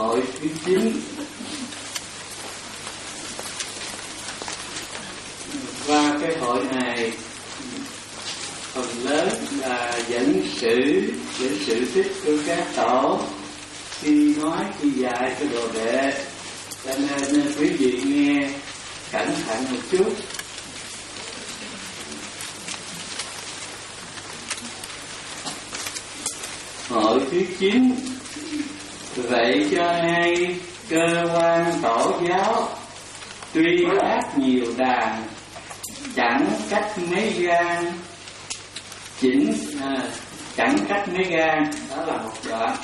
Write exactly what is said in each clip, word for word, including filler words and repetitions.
hội thứ chín. Qua cái hội này phần lớn là dẫn sự dẫn sự tích của các tổ khi nói khi dạy cho đồ đệ, cho nên quý vị nghe cẩn thận một chút. Hội thứ chín: vậy cho hay cơ quan tổ giáo tuy khác nhiều đàn, chẳng cách mấy gan chỉnh à, chẳng cách mấy gan. Đó là một đoạn.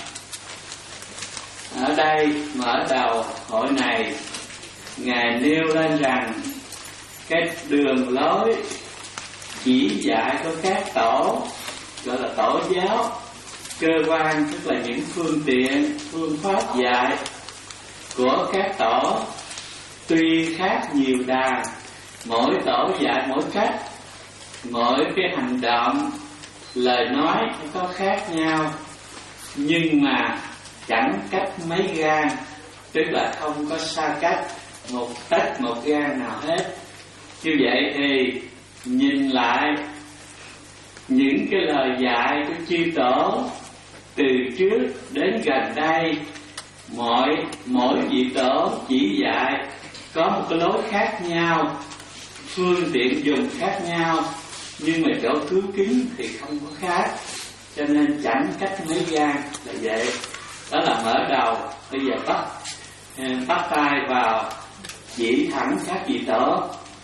Ở đây mở đầu hội này, Ngài nêu lên rằng cái đường lối chỉ dạy của các tổ, gọi là tổ giáo, cơ quan tức là những phương tiện, phương pháp dạy của các tổ tuy khác nhiều đàn, mỗi tổ dạy mỗi cách, mỗi cái hành động, lời nói có khác nhau, nhưng mà chẳng cách mấy gan, tức là không có xa cách một tấc một gan nào hết. Như vậy thì nhìn lại những cái lời dạy của chư tổ từ trước đến gần đây, mỗi mỗi vị tổ chỉ dạy có một cái lối khác nhau, phương tiện dùng khác nhau, nhưng mà chỗ cứu kính thì không có khác, cho nên chẳng cách mấy gan là vậy. Đó là mở đầu. Bây giờ bắt bắt tay vào chỉ thẳng các vị tổ.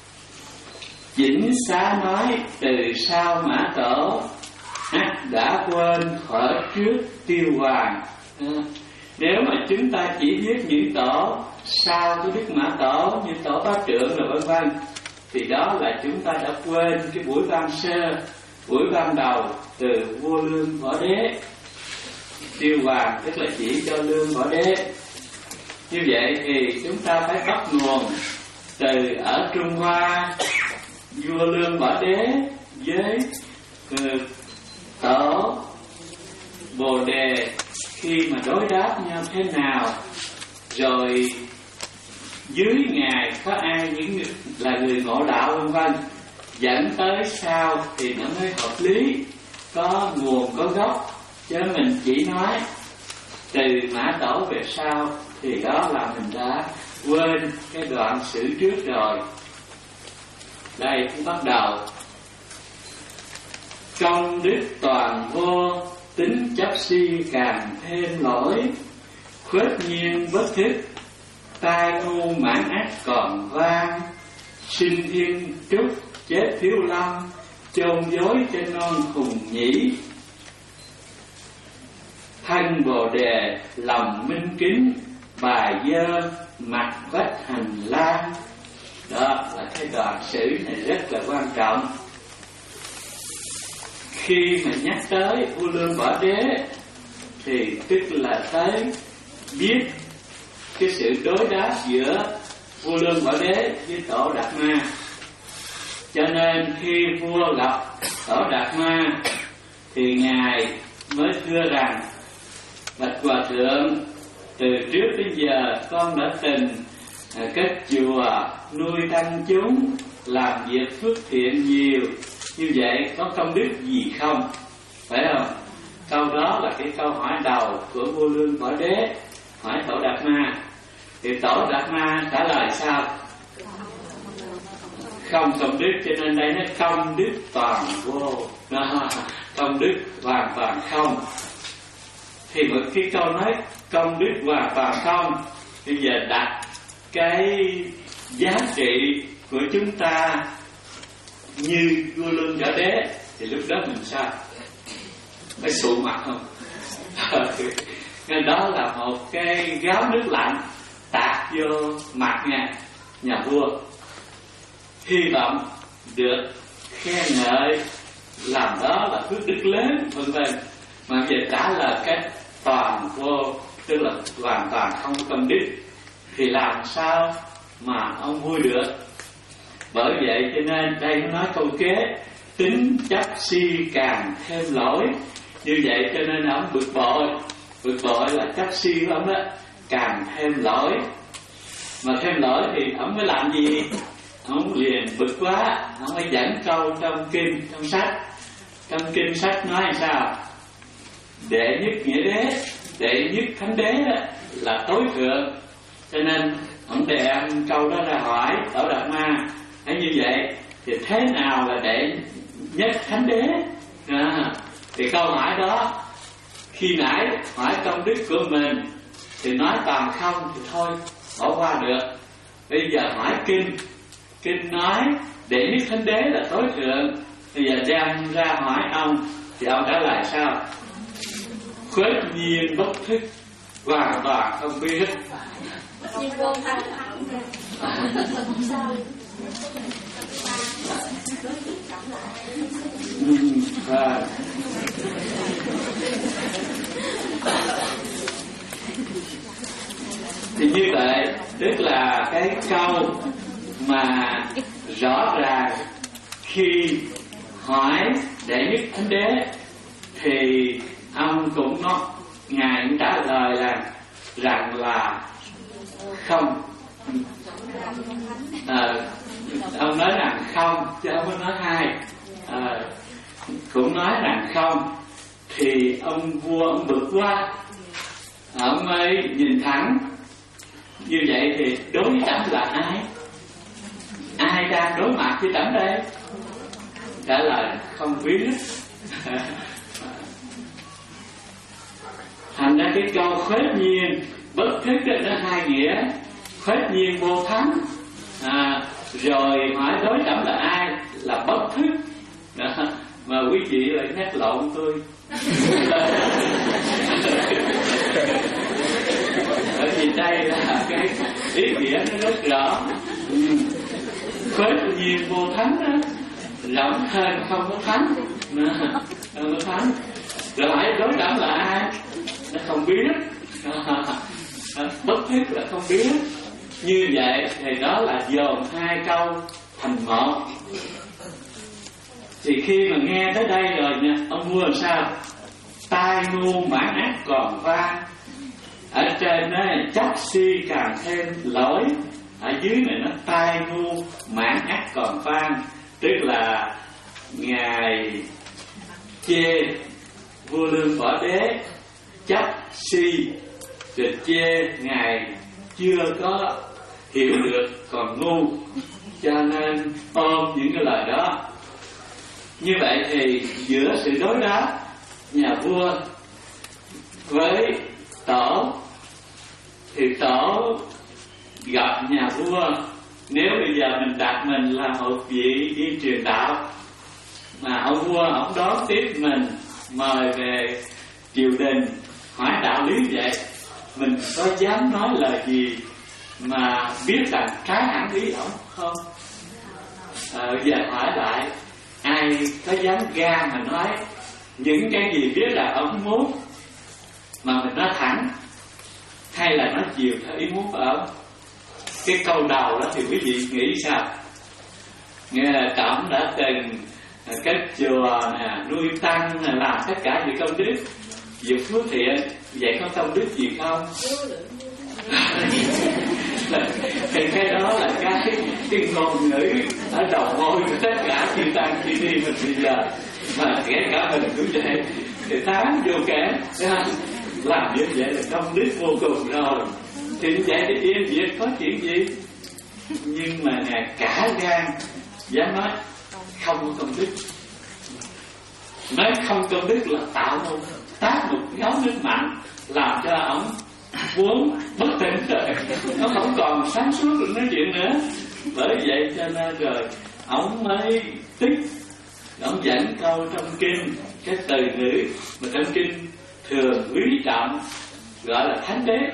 Chỉnh xá nói từ sau mã tổ, ắt đã quên khỏi trước tiêu hoàng. À, nếu mà chúng ta chỉ biết những tổ sau cái đức mã tổ như tổ bá trượng rồi vân vân, thì đó là chúng ta đã quên cái buổi ban sơ, buổi ban đầu từ vua Lương Võ Đế. Tiêu hoàng tức là chỉ cho Lương Võ Đế. Như vậy thì chúng ta phải bắt nguồn từ ở Trung Hoa, vua Lương Võ Đế với uh, tổ Bồ Đề khi mà đối đáp nhau thế nào, rồi dưới ngài có ai những người, là người ngộ đạo vân vân, dẫn tới sau thì nó mới hợp lý, có nguồn có gốc. Chứ mình chỉ nói từ mã tổ về sau thì đó là mình đã quên cái đoạn sử trước rồi. Đây cũng bắt đầu. Công đức toàn vô, tính chấp si càng thêm lỗi, khuếch nhiên bất thức, tai ngu mãn ác còn vang, sinh thiên trúc chết thiếu lâm, chôn dối trên non khùng nhĩ. Thân Bồ Đề lòng minh kính, bài dơ mặt vách hành lang. Đó là cái đoạn sử này rất là quan trọng. Khi mà nhắc tới vua Lương Võ Đế thì tức là tới biết cái sự đối đáp giữa vua Lương Võ Đế với tổ Đạt Ma. Cho nên khi vua gặp tổ Đạt Ma thì ngài mới thưa rằng: bạch hòa thượng, từ trước đến giờ con đã từng kết chùa, nuôi tăng chúng, làm việc phước thiện nhiều, như vậy có công đức gì không? Phải không? Câu đó là cái câu hỏi đầu của vua Lương Võ Đế hỏi tổ Đạt Ma. Thì tổ Đạt Ma trả lời sao? Không công đức, cho nên đây nó công đức toàn vô, đó, công đức hoàn toàn không. Thì một cái câu nói công đức hoàn toàn không, bây giờ đặt cái giá trị của chúng ta như vua Lương Võ Đế thì lúc đó mình sao? Phải sụ mặt không? Nên đó là một cái gáo nước lạnh tạt vô mặt nhà, nhà vua. Hy vọng được khen ngợi, làm đó là phước đức lớn vân vân. Mà về trả lời cách toàn vô, tức là hoàn toàn không công đức, thì làm sao mà ông vui được? Bởi vậy cho nên đây nó nói câu kế: tính chấp si càng thêm lỗi. Như vậy cho nên ông bực bội. Bực bội là chấp si của ông đó. càng thêm lỗi. Mà thêm lỗi thì ông mới làm gì? Ông liền bực quá, ông mới dẫn câu trong kinh, trong sách. Trong kinh sách nói sao? Đệ nhất nghĩa đế, đệ nhất thánh đế là tối thượng. Cho nên ông đem câu đó ra hỏi Tổ Đạt Ma. Thế như vậy thì thế nào là đệ nhất thánh đế? À, thì câu hỏi đó khi nãy hỏi công đức của mình thì nói toàn không thì thôi bỏ qua được. Bây giờ hỏi kinh, kinh nói đệ nhất thánh đế là tối thượng. Bây giờ đem ra hỏi ông thì ông trả lời sao? Khuếch nhiên bất thức, hoàn toàn không biết. Ừ, à. Thì như vậy tức là cái câu mà rõ ràng khi hỏi đệ nhất thánh đế thì ông cũng có ngài cũng trả lời là rằng là không. À, ông nói rằng không chứ ông mới nói hai. À, cũng nói rằng không thì ông vua ông bực quá, ông mới nhìn thẳng. Như vậy thì đối với trẫm là ai? Ai đang đối mặt với trẫm đây? Trả lời không biết. Thành ra cái câu khuếch nhiên bất thức đó nó hai nghĩa. Khuếch nhiên vô thắng, à, rồi hỏi đối trẫm là ai? Là bất thức đó. Mà quý vị lại nhắc lộn tôi. Bởi vì đây là cái ý nghĩa nó rất rõ. Khuếch nhiên vô thắng đó, rộng hơn không có thắng, không có thắng. Rồi hỏi đối trẫm là ai? Nó không biết. Bất thức là không biết. Như vậy thì đó là dồn hai câu thành một. Thì khi mà nghe tới đây rồi nha, ông vua làm sao? Tai ngu mãn ác còn vang. Ở trên đó chắc si càng thêm lỗi. Ở dưới này nó tai ngu mãn ác còn vang. Tức là ngài chê vua Lương Võ Đế chấp si, rồi chê ngài chưa có hiểu được còn ngu, cho nên ôm những cái lời đó. Như vậy thì giữa sự đối đáp nhà vua với tổ thì tổ gặp nhà vua. Nếu bây giờ mình đặt mình là một vị đi truyền đạo mà ông vua ông đón tiếp mình, mời về triều đình hỏi đạo lý vậy, mình có dám nói lời gì mà biết rằng trái hẳn ý ổng không? À, bây giờ hỏi lại, ai có dám gan mà nói những cái gì biết là ông muốn mà mình nói thẳng, hay là nói chiều theo ý muốn của ông? Cái câu đầu đó thì quý vị nghĩ sao? Nghe là Trọng đã từng cái chùa nè, nuôi tăng nè, làm tất cả những công đức, việc phước thiện, vậy có công đức gì không? Thì cái đó là cái cái ngôn ngữ ở đầu môi của tất cả chư tăng chư ni mình bây giờ, mà kể cả mình cũng vậy, thì tán vô kể làm như vậy là công đức vô cùng rồi. Thì như vậy thì yên việc có chuyện gì? Nhưng mà ngài cả gan dám nói không có công đức. Nói không công đức là tạo một tác một gáo nước mạnh, làm cho ông muốn bất tỉnh rồi, nó không còn sáng suốt được nói chuyện nữa. Bởi vậy cho nên rồi ông mới tức, ông dẫn câu trong kinh, cái từ ngữ mà trong kinh thường quý trọng gọi là thánh đế.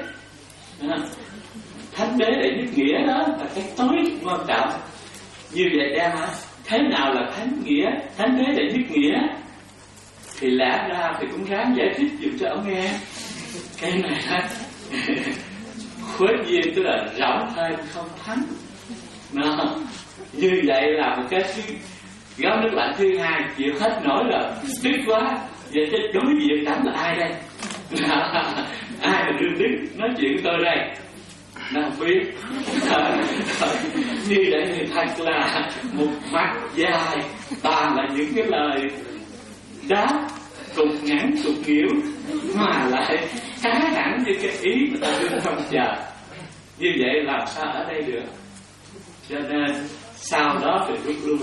Thánh đế để nhất nghĩa đó là cái tối quan trọng. Như vậy đem hả? Thế nào là thánh nghĩa, thánh đế để nhất nghĩa? Thì lẽ ra thì cũng ráng giải thích dùm cho ông nghe. Cái này á, khuếch nhiên tức là rộng hơn không thắng. Nó, như vậy là một cái gáo nước lạnh thứ hai, chịu hết nổi rồi, tức quá. Vậy chứ đối diện tránh là ai đây? ai mà đương đứng nói chuyện với tôi đây? Nó không biết. Như vậy thì thật là một mặt dài toàn là những cái lời đá cục ngắn cục nghỉu mà lại khá hẳn như cái ý mà ta đương không chờ. Như vậy làm sao ở đây được? Cho nên sau đó phải rút lui.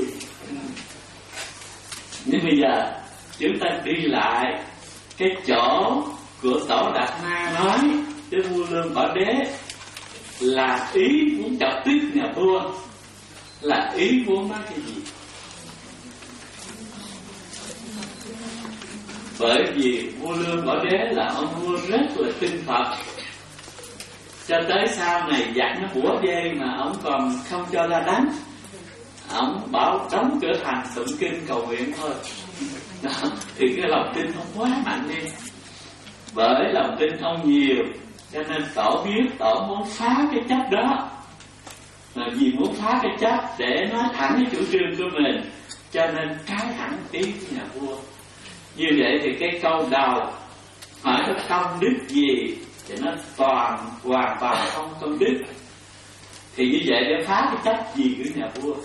Nhưng bây giờ chúng ta đi lại cái chỗ của Tổ Đạt Ma nói với vua Lương Bảo Đế là ý muốn chọc tức nhà vua, là ý muốn nói cái gì? Bởi vì vua Lương Bảo Đế là ông vua rất là tin Phật, cho tới sau này giặc nó bủa dây mà ông còn không cho ra đánh, ông bảo đóng cửa thành tụng kinh cầu nguyện thôi. Đó, thì cái lòng tin ông quá mạnh đi. Bởi lòng tin ông nhiều, cho nên Tổ biết Tổ muốn phá cái chấp đó. Mà vì muốn phá cái chấp để nói thẳng cái chủ trương của mình, cho nên trái hẳn ý của nhà vua. Như vậy thì cái câu đầu hỏi có công đức gì thì nó toàn hoàn toàn không công đức. Thì như vậy để phá cái chấp gì của nhà vua?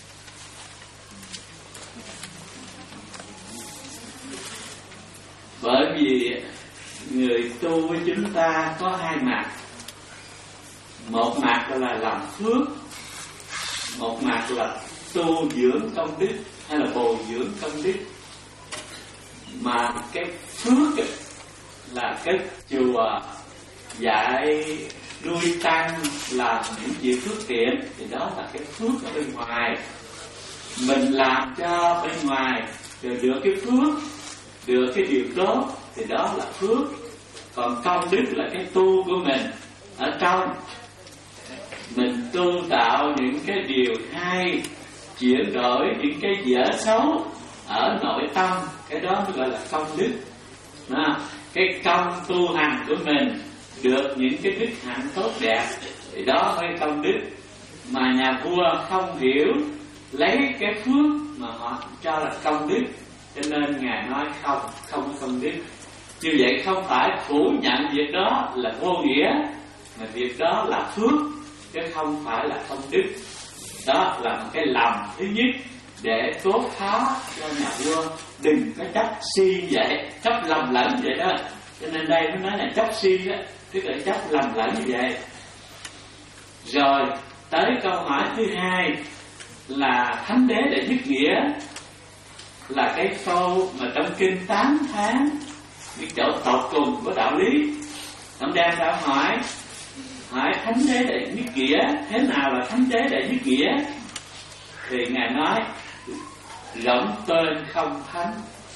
Bởi vì người tu với chúng ta có hai mặt. Một mặt là làm phước, một mặt là tu dưỡng công đức hay là bồi dưỡng công đức. Mà cái phước là cái chùa dạy nuôi tăng làm những việc phước thiện, thì đó là cái phước ở bên ngoài. Mình làm cho bên ngoài rồi được cái phước, được cái điều tốt, thì đó là phước. Còn công đức là cái tu của mình ở trong. Mình tu tạo những cái điều hay, chuyển đổi những cái dở xấu ở nội tâm, cái đó mới gọi là công đức. Đó. Cái công tu hành của mình được những cái đức hạnh tốt đẹp, thì đó mới công đức. Mà nhà vua không hiểu, lấy cái phước mà họ cho là công đức, cho nên Ngài nói không, không có công đức. Như vậy không phải phủ nhận việc đó là vô nghĩa, mà việc đó là phước, chứ không phải là công đức. Đó là một cái lầm thứ nhất để tốt phá cho nhà vua đừng có chấp si vậy, chấp lầm lẫn vậy đó. Cho nên đây nó nói là chấp si đó, tức là chấp lầm lẫn như vậy. Rồi tới câu hỏi thứ hai là thánh đế đệ nhất nghĩa, là cái câu mà trong kinh tám tháng, cái chỗ tột cùng của đạo lý. Ông đang đã hỏi hỏi thánh đế đệ nhất nghĩa, thế nào là thánh đế đệ nhất nghĩa? Thì Ngài nói rộng tên không thánh.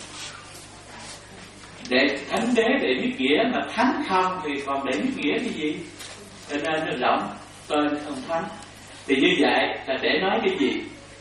Để thánh đế đệ nhất nghĩa mà thánh không thì còn đệ nhất nghĩa cái gì? Cho nên nó rộng tên không thánh. Thì như vậy là để nói cái gì?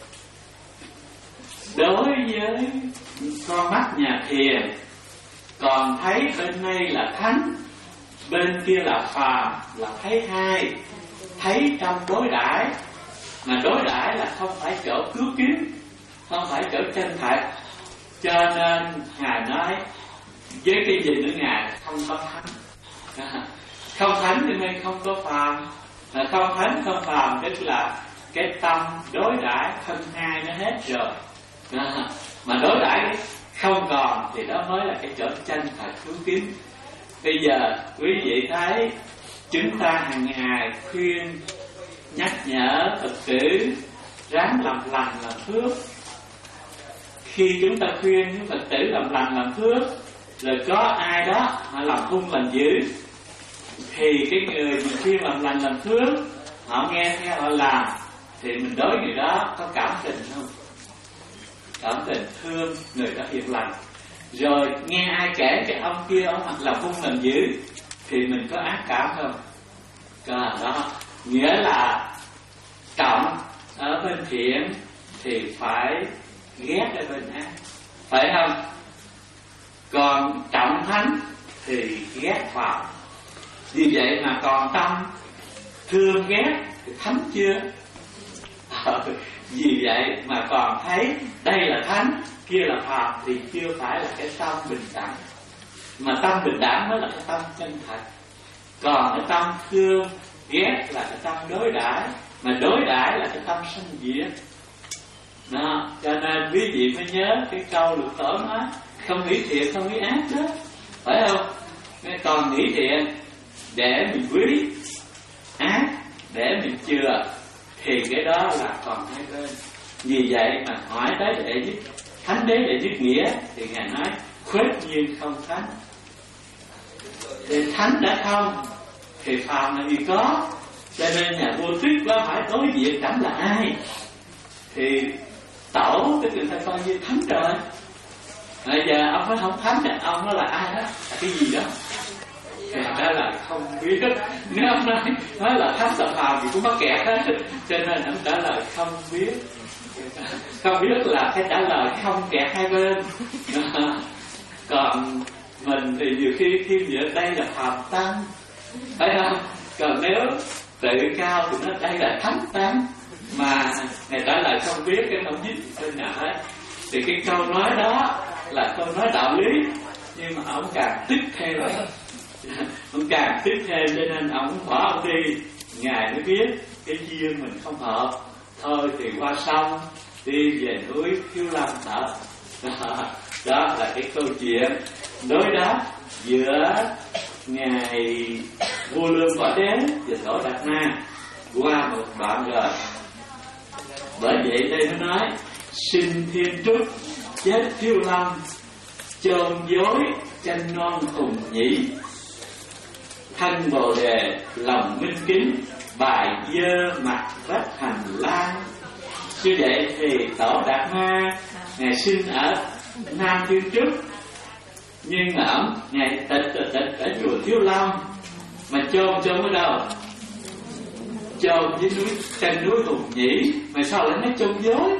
Đối với con mắt nhà thiền còn thấy bên đây là thánh, bên kia là phàm, là thấy hai. Thấy trong đối đãi, mà đối đãi là không phải chỗ cứu kiếm, không phải chỗ chân thật. Cho nên Ngài nói với cái gì nữa Ngài không có thánh. Không thánh thì nên không có phàm. Không thánh không phàm tức là cái tâm đối đãi thân hai nó hết rồi. Mà đối đãi không còn thì đó mới là cái chỗ chân thật cứu kiếm. Bây giờ quý vị thấy chúng ta hàng ngày khuyên nhắc nhở Phật tử ráng làm lành làm phước. Khi chúng ta khuyên những Phật tử làm lành làm phước, rồi có ai đó họ làm hung làm dữ, thì cái người mình khuyên làm lành làm phước, họ nghe theo họ làm, thì mình đối người đó có cảm tình không? Cảm tình thương người đó hiền lành. Rồi nghe ai kể cái ông kia ông làm hung làm dữ, thì mình có ác cảm không? Có. Đó nghĩa là trọng ở bên thiện thì phải ghét ở bên ác, phải không? Còn trọng thánh thì ghét phàm. Vì vậy mà còn tâm thương ghét thì thánh chưa? Vì vậy mà còn thấy đây là thánh, kia là phàm, thì chưa phải là cái tâm bình đẳng. Mà tâm bình đẳng mới là cái tâm chân thật. Còn cái tâm thương ghét là cái tâm đối đãi, mà đối đãi là cái tâm sanh diệt. Đó, cho nên quý vị phải nhớ cái câu Lục Tổ nói không nghĩ thiện không nghĩ ác đó, phải không? Còn nghĩ thiện để mình quý, ác để mình chừa, thì cái đó là còn hai bên. Vì vậy mà hỏi tới đệ nhất thánh đế đệ nhất nghĩa thì ngài nói khuếch nhiên không thánh. Thì thánh đã không thì phàm là gì có. Cho nên nhà vua Tuyết quá hỏi đối diện cảnh là ai, thì Tổ cái người ta coi như thánh rồi. Bây giờ ông nói không thánh thì ông nói là ai đó, là cái gì đó, thì đó là không biết. Nếu ông nói nói là thánh là phàm thì cũng mắc kẹt hết. Cho nên ông trả lời không biết. Không biết là cái trả lời không kẹt hai bên. Còn mình thì nhiều khi khi ở đây là phàm tăng, phải không? Còn nếu tự cao thì nó đây là thánh tăng. Mà ngày trả lời không biết cái không dính bên nào hết. Thì cái câu nói đó là câu nói đạo lý, nhưng mà ông càng tức thêm rồi. Ông càng tức thêm cho nên ông bỏ ông đi. Ngài mới biết cái duyên mình không hợp, thôi thì qua sông đi về núi Thiếu Lâm thở. Đó là cái câu chuyện đối đáp giữa ngài vua Lương Võ Đế và Tổ Đạt Ma qua một đoạn rồi. Bởi vậy đây nó nói sinh thiên trúc chết Thiếu Lâm, chôn dối tranh non hùng nhĩ, thân bồ đề lòng minh kính, bài dơ mặt rách hành lang. Như vậy thì Tổ Đạt Ma ngài sinh ở Nam Thiên Trúc, nhưng mà ổng ngài tịch tịch tịch ở chùa Thiếu Lâm, mà chôn chôn ở đâu? Chôn dưới núi trên núi Hùng Nhĩ. Mà sao lại nói chôn dối?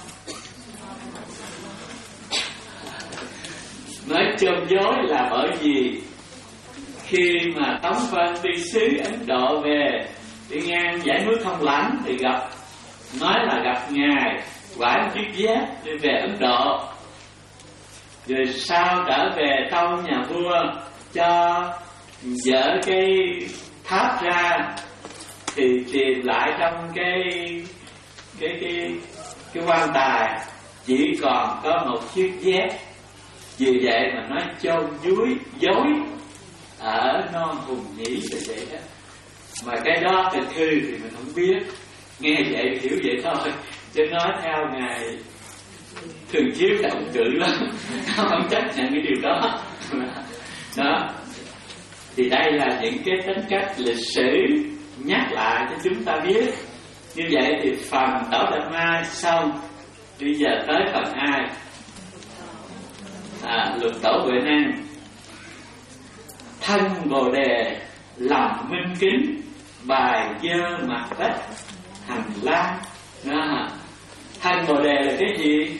Nói chôn dối là bởi vì khi mà Tống Vân đi xứ Ấn Độ về đi ngang dãy núi Thông Lãnh thì gặp, nói là gặp ngài quải chiếc dép đi về Ấn Độ. Rồi sau trở về tâu nhà vua cho dỡ cái tháp ra, thì tìm lại trong cái cái cái cái quan tài chỉ còn có một chiếc dép. Vì vậy mà nói chôn dúi dối ở non Hùng Nhĩ là vậy đó. Mà cái đó từ thư thì mình không biết, nghe vậy hiểu vậy thôi, chứ nói theo ngài thường chiếu động cự lắm, không chấp nhận cái điều đó. Đó thì đây là những cái tính cách lịch sử nhắc lại cho chúng ta biết. Như vậy thì phần Tổ Đạt Ma xong, bây giờ tới phần hai, à, Lục Tổ Huệ Năng. Thân bồ đề lòng minh kính, bài dơ mặt đất hành lang. Đó. Thân bồ đề là cái gì?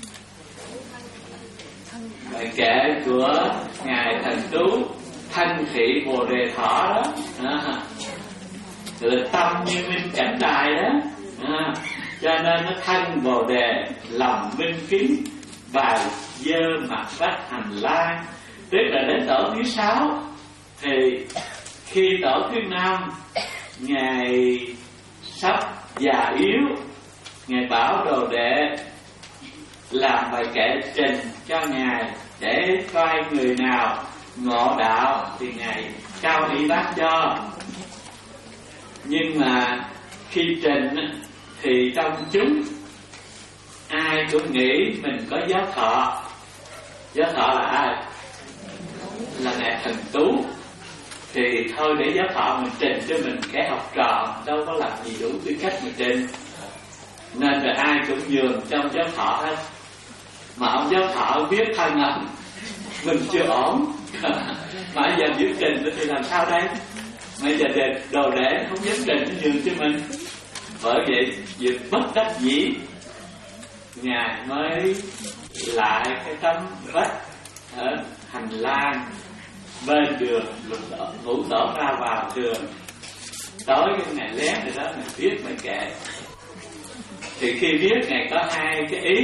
Bài kệ của ngài Thần Tú thân thị bồ đề thọ đó. Đó. Tự tâm như minh cảnh đài đó. Đó. Cho nên nó thân bồ đề lòng minh kính, bài dơ mặt đất hành lang. Tức là đến tổ thứ sáu thì khi tổ thứ năm ngài sắp già yếu, ngài bảo đồ đệ làm bài kệ trình cho ngài để coi người nào ngộ đạo thì ngài trao y bác cho. Nhưng mà khi trình thì trong chúng ai cũng nghĩ mình có giáo thọ. Giáo thọ là ai? Là ngài Thần Tú. Thì thôi để giáo thọ mình trình cho mình, kẻ học trò đâu có làm gì đủ tư cách mình trình. Nên rồi ai cũng nhường trong giáo thọ hết. Mà ông giáo thọ biết thân ông mình chưa ổn mà giờ giữ trình thì làm sao đây? Bây giờ đồ đệ không dám trình nhường cho mình. Bởi vậy việc bất đắc dĩ ngài mới lại cái tấm vách ở hành lang bên đường Lục Tổ, Ngũ Tổ ra vào đường. Tối cái ngày lén rồi đó mình viết bài kệ. Thì khi viết ngài có hai cái ý.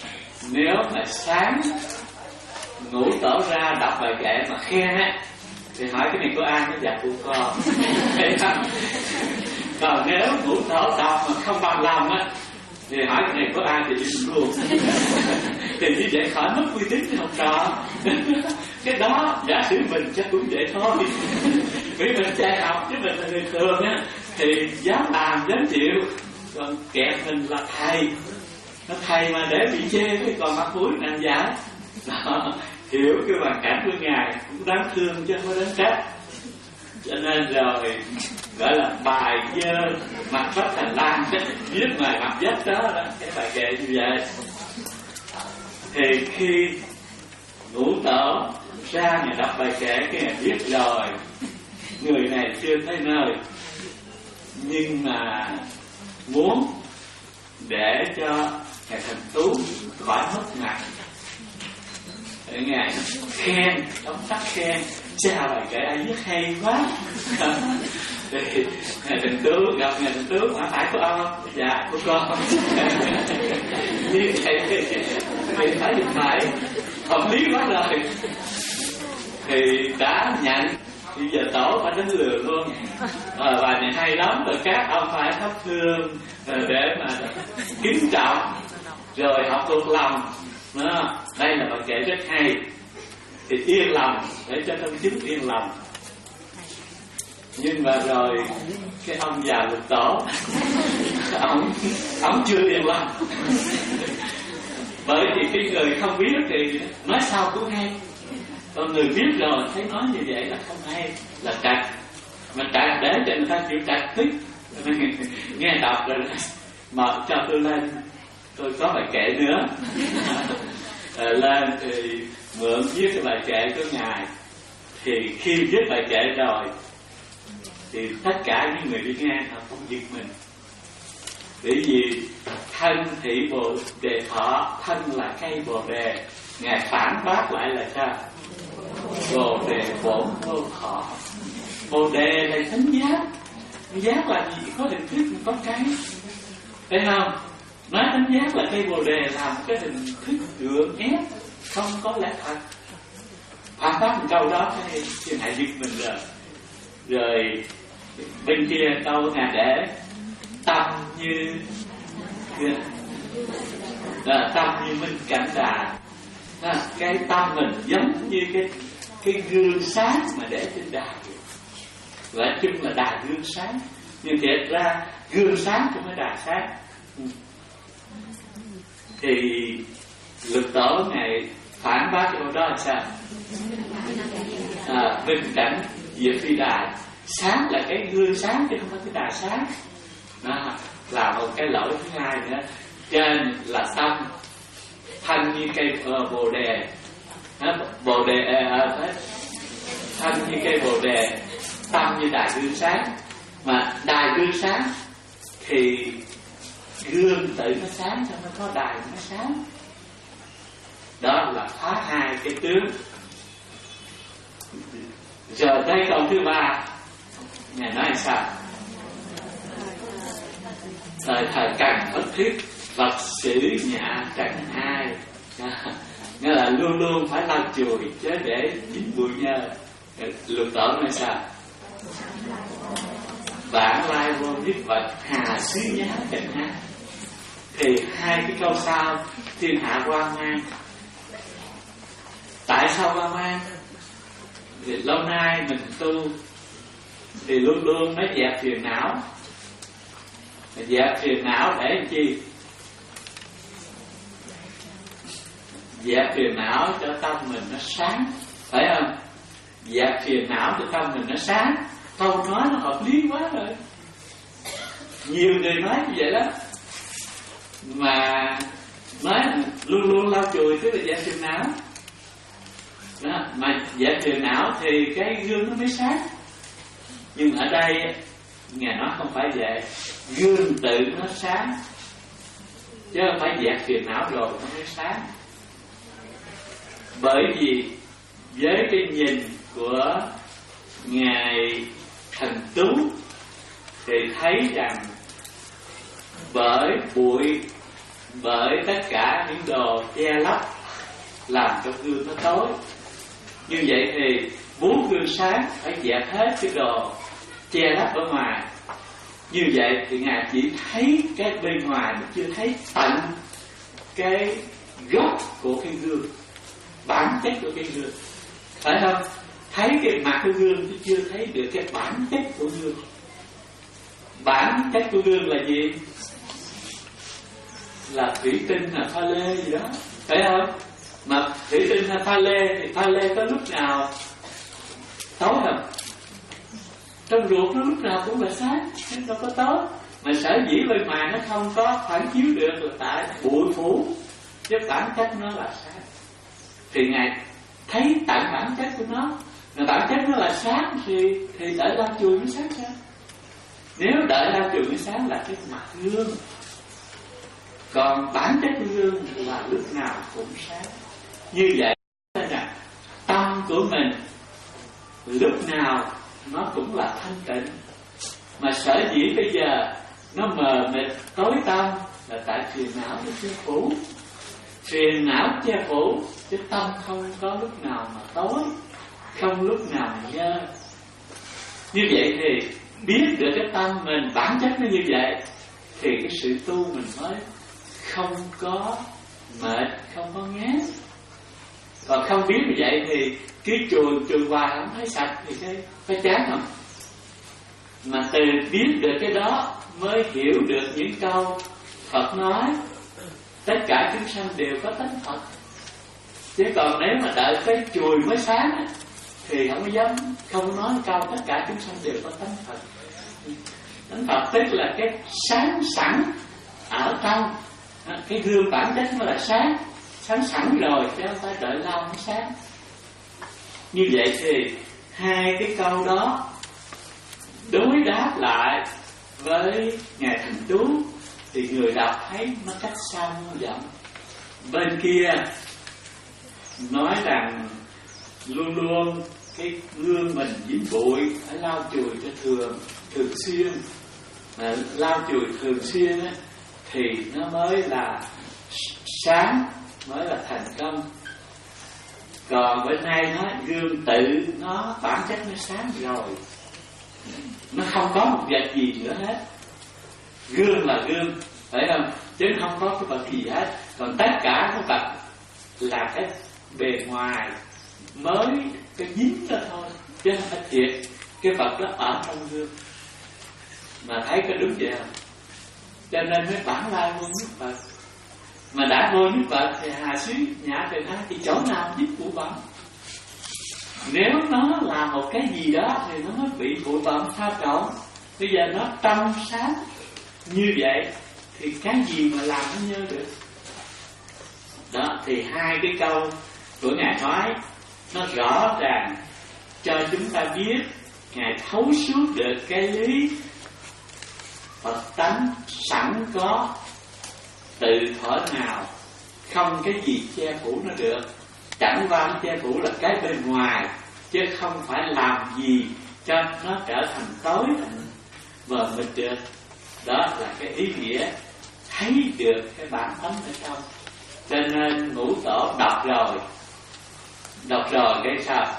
Nếu mà sáng Ngũ Tổ ra đọc bài kệ mà khen á Thì hỏi cái này của ai? Nó dạ của con. Còn nếu ngũ tổ đọc mà không bằng lòng á thì hỏi cái này của ai thì im luôn. Thì như vậy khỏi mất uy tín cho học trò. Cái đó giả sử mình chắc cũng vậy thôi. Vì mình trai học chứ mình là người thường á thì dám làm dám chịu. Còn kẹt mình là thầy, nó thầy mà để bị chê với còn mặt mũi làm giả. Đó, hiểu cái hoàn cảnh của ngài cũng đáng thương chứ không có đáng trách. Cho nên rồi gọi là bài dơ mặt vách thành lan, viết bài mặt vách đó, đó cái bài kệ như vậy. Thì khi ngũ tổ ra nhà đọc bài kệ cái ngày viết rồi, người này chưa thấy nơi, nhưng mà muốn để cho ngài Thành Tú khỏi mất mặt, để ngài khen, tóm tắt khen, chà bài kệ ai viết hay quá. Thì ngài Thành Tú gặp ngài Thành Tú, hả phải của ông không? Dạ của con. Như vậy thì phải thì phải hợp lý quá rồi. Thì đã nhận. Bây giờ tổ phải đánh lừa luôn. À, bài này hay lắm, rồi các ông phải thắp hương để mà kính trọng, rồi học thuộc lòng. Đó, đây là bài kệ rất hay. Thì yên lòng, để cho công chúng yên lòng. Nhưng mà rồi cái ông già Lục Tổ, ông ông chưa yên lòng. Bởi vì cái người không biết thì nói sao cũng hay. Còn người biết rồi thấy nói như vậy là không hay, là trật. Mà trật để cho người ta chịu trật thích. Nghe đọc rồi mà cho tôi lên, tôi có bài kệ nữa. À, lên thì mượn viết cái bài kệ của ngài. Thì khi viết bài kệ rồi thì tất cả những người đi ngang họ không giật mình. Bởi vì thân thị bồ đề thọ, thân là cây bồ đề. Ngài phản bác lại là sao? Bồ đề bổn vô thọ. Bồ đề là thánh giác. Giác là gì? Có hình thức, có cái. Thấy không? Nói thánh giác là cây bồ đề làm cái hình thức gượng ép, không có lẽ thật. Phản bác một câu đó thì thì hãy giật mình rồi. Rồi bên kia câu ngài để tâm như là tâm như minh cảnh đà. À, cái tâm mình giống như cái cái gương sáng mà để trên đài. Gọi chung là đài gương sáng. Nhưng thiệt ra gương sáng cũng phải đài sáng. Thì Lục Tổ ngày phản bác câu đó là sao? À, minh cảnh diệu phi đài. Sáng là cái gương sáng chứ không phải cái đài sáng. Đó là một cái lỗi thứ hai nữa. Trên là tâm, thân như cây uh, bồ đề, bồ đề uh, thân như cây bồ đề, tâm như đài gương sáng. Mà đài gương sáng thì gương tự nó sáng, cho nó có đài nó sáng. Đó là phá hai cái tướng. Giờ tới câu thứ ba, Ngài nói sao? Thời thời cần bất thiết, vật sử nhạ chẳng ai. Nghĩa là luôn luôn phải lau chùi chứ để dính bụi nhơ. Lục Tổ nói sao? Vãng lai vô niết vật, hà xứ giá chẳng ai. Thì hai cái câu sau thiên hạ hoang mang. Tại sao hoang mang? Vì lâu nay mình tu thì luôn luôn mới dẹp phiền não. Dẹp phiền não để làm chi? Dẹp phiền não cho tâm mình nó sáng, phải không? Dẹp phiền não cho tâm mình nó sáng. Câu nói nó hợp lý quá rồi. Nhiều người nói như vậy đó. Mà nói luôn luôn lau chùi tức là dẹp phiền não. Đó, mà dẹp phiền não thì cái gương nó mới sáng. Nhưng ở đây Ngài nói không phải vậy. Gương tự nó sáng, chứ không phải dẹp phiền não rồi nó mới sáng. Bởi vì với cái nhìn của Ngài Thành Tú thì thấy rằng bởi bụi, bởi tất cả những đồ che lấp làm cho gương nó tối. Như vậy thì bốn gương sáng phải dẹp hết cái đồ che lấp ở ngoài. Như vậy thì Ngài chỉ thấy cái bên ngoài mà chưa thấy tận cái gốc của cái gương, bản chất của cái gương, phải không? Thấy cái mặt của gương chứ chưa thấy được cái bản chất của gương. Bản chất của gương là gì? Là thủy tinh, là pha lê gì đó, phải không? Mà thủy tinh hay pha lê thì pha lê có lúc nào tối không? Trong ruột nó lúc nào cũng là sáng, chứ đâu có tối. Mà sở dĩ bên ngoài nó không có phản chiếu được là tại bụi phủ, chứ bản chất nó là sáng. Thì Ngài thấy tận bản chất của nó. Mà bản chất nó là sáng thì thì đợi lam chùi mới sáng sao? Nếu đợi lam chùi mới sáng là cái mặt gương. Còn bản chất của gương là lúc nào cũng sáng. Như vậy là tâm của mình lúc nào nó cũng là thanh tịnh. Mà sở dĩ bây giờ nó mờ mịt tối tăm là tại phiền não nó che phủ. Phiền não che phủ, chứ tâm không có lúc nào mà tối, không lúc nào mà nhơ. Như vậy thì biết được cái tâm mình bản chất nó như vậy, thì cái sự tu mình mới không có mệt, không có ngán. Còn không biết như vậy thì cứ chùi chùi hoài không thấy sạch thì cái cái chán không. Mà từ biết được cái đó mới hiểu được những câu Phật nói tất cả chúng sanh đều có tánh Phật. Chứ còn nếu mà đợi cái chùi mới sáng thì không có dám, không nói câu tất cả chúng sanh đều có tánh Phật. Tánh Phật tức là cái sáng sẵn ở trong. Cái gương bản chất nó là sáng, sáng sẵn rồi chứ không phải đợi lâu mới sáng. Như vậy thì hai cái câu đó đối đáp lại với Ngài Thành Chú thì người đọc thấy nó cách xa muôn dặm. Bên kia nói rằng luôn luôn cái gương mình dính bụi phải lau chùi cho thường thường xuyên. Mà lau chùi thường xuyên á thì nó mới là sáng, mới là thành công. Còn bên nay nói gương tự nó bản chất nó sáng rồi, nó không có một vật gì nữa hết. Gương là gương, phải không? Chứ không có cái vật gì hết. Còn tất cả cái vật là cái bề ngoài mới cái dính đó thôi, chứ không phải thiệt cái vật đó ở trong gương. Mà thấy có đúng vậy không? Cho nên mới bản lai vô nước Phật. Mà đã vô nước Phật thì hà xứ nhã từ tha thì chỗ nào dính bụi bặm. Nếu nó là một cái gì đó thì nó mới bị bụi bặm pha trộn. Bây giờ nó trong sáng như vậy thì cái gì mà làm nó nhớ được. Đó thì hai cái câu của Ngài nói nó rõ ràng cho chúng ta biết Ngài thấu suốt được cái lý Phật tánh sẵn có, tự thuở nào không cái gì che phủ nó được. Chẳng qua nó che phủ là cái bên ngoài, chứ không phải làm gì cho nó trở thành tối, thành mờ mịt được. Đó là cái ý nghĩa thấy được cái bản tánh ở trong. Cho nên Ngũ Tổ đọc rồi, đọc rồi cái sao?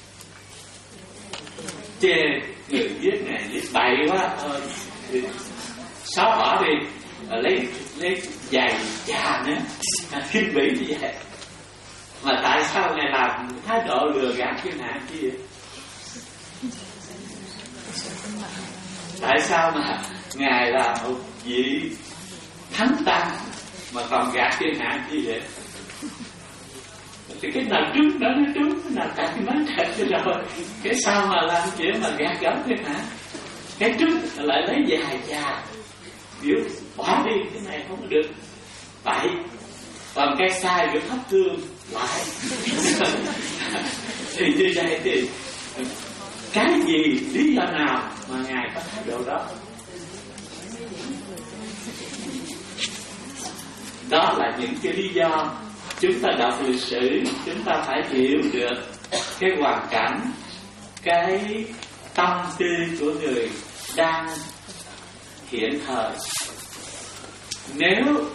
Chê người viết này viết bậy quá thôi, xóa bỏ đi, lấy lấy giày chà nữa, khinh bỉ như vậy. Mà tại sao Ngài làm thái độ lừa gạt cái nạn kia? Tại sao mà Ngài là một vị thánh tăng mà còn gạt cái nạn chi vậy? Thì cái nào trúng đó nó trúng, cái nào cắt cái nói thật cho rồi. Cái sao mà làm chuyện mà gạt gẫm cái nạn? Cái trúng lại lấy dài chà, biểu bỏ đi, cái này không có được, vậy. Còn cái sai biểu thấp thương lại. Thì như vậy thì cái gì, lý do nào mà Ngài có thái độ đó? Đó là những cái lý do chúng ta đọc lịch sử, chúng ta phải hiểu được cái hoàn cảnh, cái tâm tư của người đang hiện thời. Nếu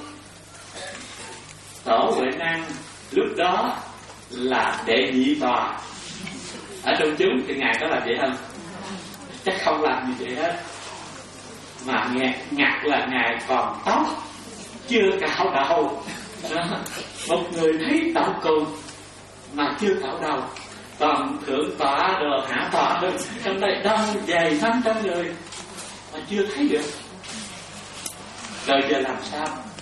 Tổ Huệ Năng lúc đó là đệ nhị tòa Ở trong chúng thì ngài có làm vậy không? Chắc không làm như vậy hết. Mà ngặt, ngặt là ngài còn tóc chưa cạo đầu. Đó. Một người thấy tận cùng mà chưa cạo đầu, còn thượng tọa đồ hạ tọa được trong đây đông dày năm trăm người mà chưa thấy được. Rồi giờ làm sao?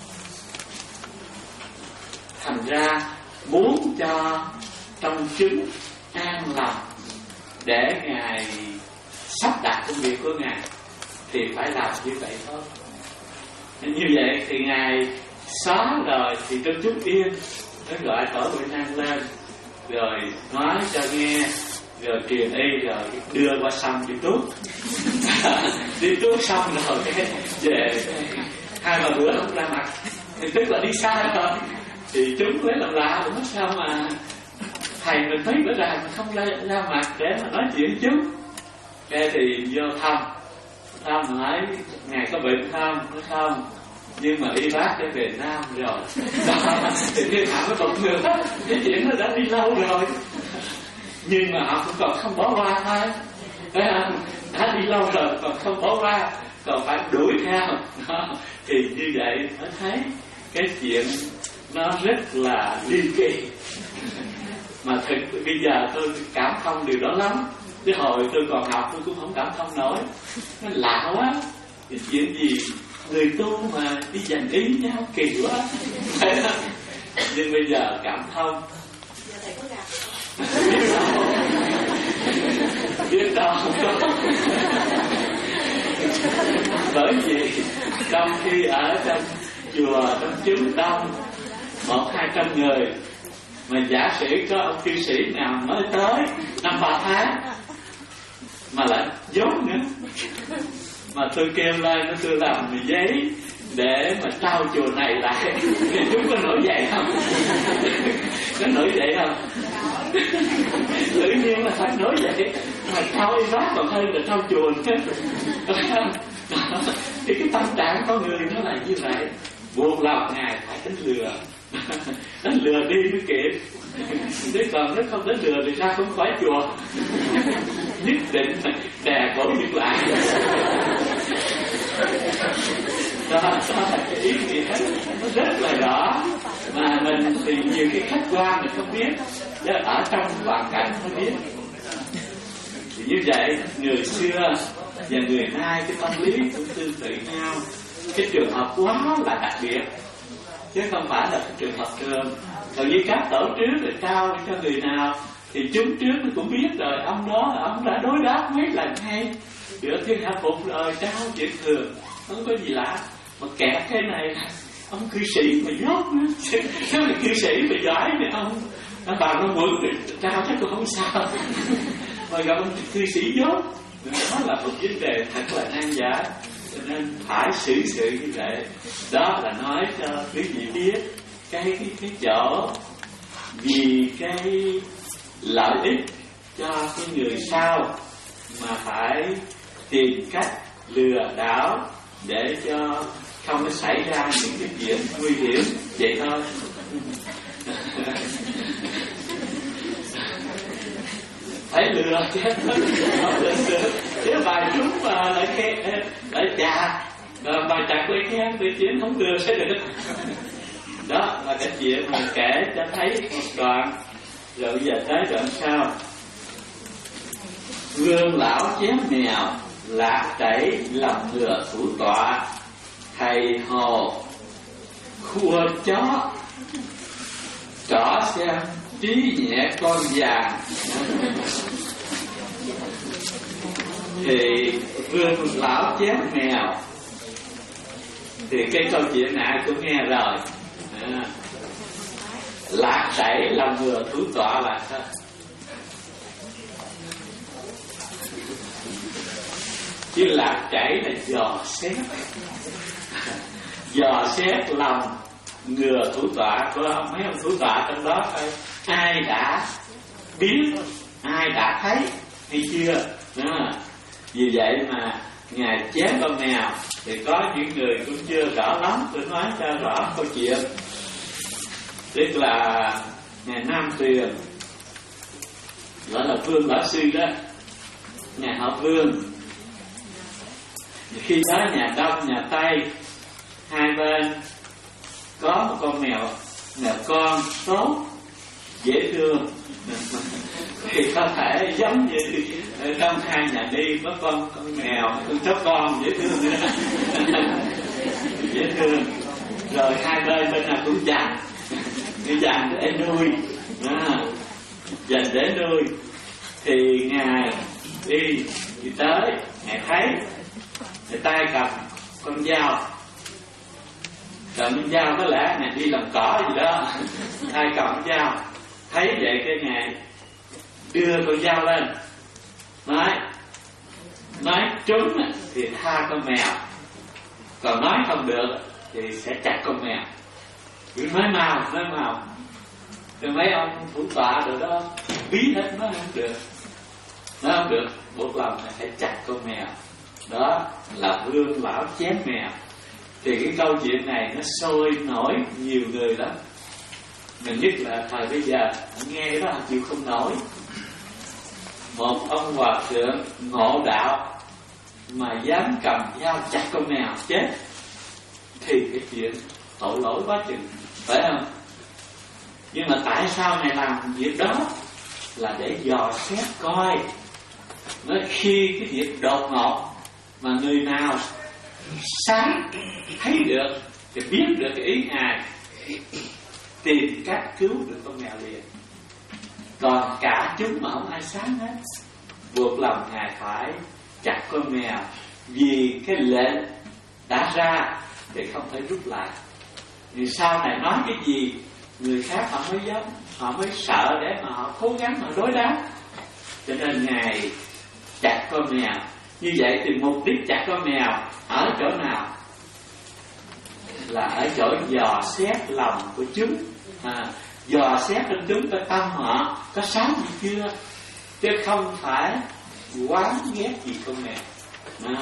Thành ra muốn cho trong chúng an lòng để ngài sắp đặt công việc của ngài thì phải làm như vậy thôi. Như vậy thì ngài xóa rồi thì trong chúng yên, nó gọi tổ Huệ Năng lên rồi nói cho nghe, rồi truyền y, rồi đưa qua sông đi tuốt. Đi tuốt xong rồi cái về hai ba bữa không ra mặt, thì tức là đi xa rồi. Thì chúng mới làm lạ, nó sao mà thầy mình thấy bữa ra mà không ra, ra mặt để mà nói chuyện chúng. Cái thì vô thăm thăm hỏi ngài có bệnh không? Nói không, nhưng mà y bác đã về Nam rồi. Đó, thì thiên hạ mới còn được. Cái chuyện nó đã đi lâu rồi, nhưng mà họ cũng còn không bỏ qua thôi. Thấy không? Đã đi lâu rồi còn không bỏ qua, còn phải đuổi theo. Đó. Thì như vậy mới thấy cái chuyện nó rất là ly kỳ. Mà thực bây giờ tôi cảm thông điều đó lắm, chứ hồi tôi còn học tôi cũng không cảm thông nổi. Nó lạ quá, cái chuyện gì người tu mà đi giành ý nhau kỳ quá. Nhưng bây giờ cảm thông. Giờ thầy có gặp biết đâu bởi vì trong khi ở trong chùa trong chúng đông một hai trăm người, mà giả sử có ông cư sĩ nào mới tới năm ba tháng mà lại dốt nữa, mà tôi kêu lên nó tôi làm giấy để mà trao chùa này lại, thì chúng có nổi dậy không? Nó nổi dậy không? Tự nhiên là phải nổi dậy, mà trao y bác còn hơn là trao chùa nữa. Thì cái tâm trạng con người nó là như vậy, buộc lòng ngài phải đánh lừa. Đánh lừa đi mới kịp, chứ còn nếu không đánh lừa thì ra không khỏi chùa. Nhất định đè cổ việc lại. Đó, đó là cái ý nghĩa nó rất là rõ, mà mình thì nhiều cái khách quan mình không biết, chứ ở trong hoàn cảnh mới biết. Thì như vậy người xưa và người nay cái tâm lý cũng tương tự nhau. Cái trường hợp quá là đặc biệt, chứ không phải là cái trường hợp thường. Còn như các tổ trước rồi trao cho người nào thì chúng trước nó cũng biết rồi, ông đó ông đã đối đáp mấy lần hay, giữa thiên hạ phục rồi trao chuyện thường, không có gì lạ. Mà kẹt cái này là ông cư sĩ mà dốt nữa, cái mà cư sĩ mà giỏi thì ông nó vào nó mượn trao chắc cũng không sao. Mà gặp ông cư sĩ dốt, đó là một vấn đề thật là nan giải. Cho nên phải xử sự như vậy. Đó là nói cho quý vị biết cái cái cái chỗ vì cái lợi ích cho cái người sau mà phải tìm cách lừa đảo để cho không có xảy ra những cái chuyện nguy hiểm vậy thôi. Phải lừa chứ không lừa được. Nếu bài chúng mà lại khen lại chà, bài chặt lại khen thì chuyện không lừa sẽ được. Đó là cái chuyện mình kể cho thấy một đoạn. Rồi bây giờ tới đoạn sau. Vương lão chém mèo, lạc chảy lòng ngừa thủ tọa, thầy hồ khua chó, trỏ xem trí nhẹ con vàng. Thì vương lão chém mèo thì cái câu chuyện này cũng nghe rồi. À, lạc chảy lòng ngừa thủ tọa là sao? Chứ lạc chảy là dò xét, dò xét lòng ngừa thủ tọa của ông, mấy ông thủ tọa trong đó thôi. Ai đã biết, ai đã thấy hay chưa? Đó. Vì vậy mà ngài chém con mèo thì có những người cũng chưa rõ lắm, tôi nói cho rõ câu chuyện. Tức là ngài Nam Tuyền gọi là Vương Bảo Sư đó, nhà họ Vương. Khi đó nhà Đông nhà Tây hai bên có một con mèo, mèo con tốt dễ thương, thì có thể giống như trong hai nhà đi có con con mèo, con chó con dễ thương nữa. Dễ thương. Rồi hai bên bên nào cũng dành, dành để nuôi, à, dành để nuôi. Thì ngài đi đi tới, ngài thấy người tay cầm con dao, cầm con dao, có lẽ ngài đi làm cỏ gì đó, tay cầm con dao, thấy vậy cái ngài đưa con dao lên, nói nói trúng thì tha con mèo, còn nói không được thì sẽ chặt con mèo. Cứ nói mau, nói mau. Rồi mấy ông thủ tọa rồi đó bí hết, nói không được, nói không được, buộc lòng là phải chặt con mèo. Đó là Vương Lão chém mèo. Thì cái câu chuyện này nó sôi nổi nhiều người lắm. Mình nhất là thời bây giờ nghe cái đó họ chịu không nổi. Một ông hòa thượng ngộ đạo mà dám cầm dao chặt con mèo chết thì cái chuyện tội lỗi quá chừng, phải không? Nhưng mà tại sao ngài làm việc đó? Là để dò xét coi, nói khi cái việc đột ngột mà người nào sáng thấy được thì biết được cái ý ngài, tìm cách cứu được con mèo liền. Còn cả chúng mà không ai sáng hết, buộc lòng ngài phải chặt con mèo, vì cái lệnh đã ra thì không thể rút lại. Vì sau này nói cái gì người khác họ mới dám, họ mới sợ để mà họ cố gắng mà đối đáp. Cho nên ngài chặt con mèo. Như vậy thì mục đích chặt con mèo ở chỗ nào? Là ở chỗ dò xét lòng của chúng, à, dò xét trong chúng cái tâm họ có sáng gì chưa, chứ không phải quán ghét gì con mèo. À,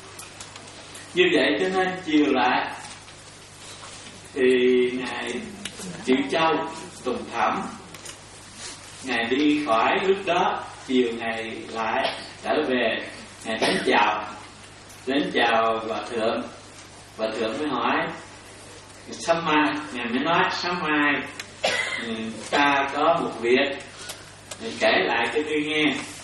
như vậy cho nên chiều lại thì ngài Triệu Châu Tùng Thẩm, ngài đi khỏi lúc đó, chiều ngài lại trở về, ngài đến chào, đến chào hòa thượng. Hòa thượng mới hỏi sớm mai, ngài mới nói sớm mai ta có một việc, ngài kể lại cho tôi nghe.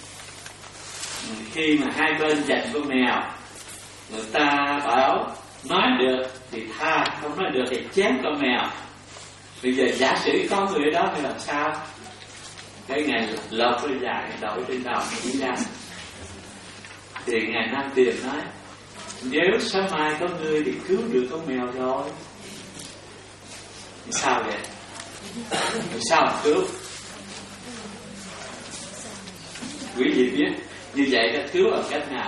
Khi mà hai bên giành con mèo, người ta bảo nói được thì tha, không nói được thì chém con mèo. Bây giờ giả sử có người đó thì làm sao? Cái ngài lột cái dài đội trên đầu chỉ ra. Thì ngài Nam Tiền nói nếu sáng mai có người thì cứu được con mèo rồi. Sao vậy? Sao mà cứu? Quý vị biết như vậy đã cứu bằng cách nào?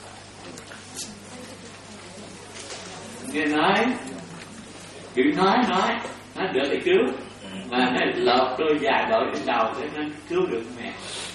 Nghe nói, cứ nói nói nói được thì cứu, mà nó lột đôi dài đội trên đầu để nó cứu được mèo.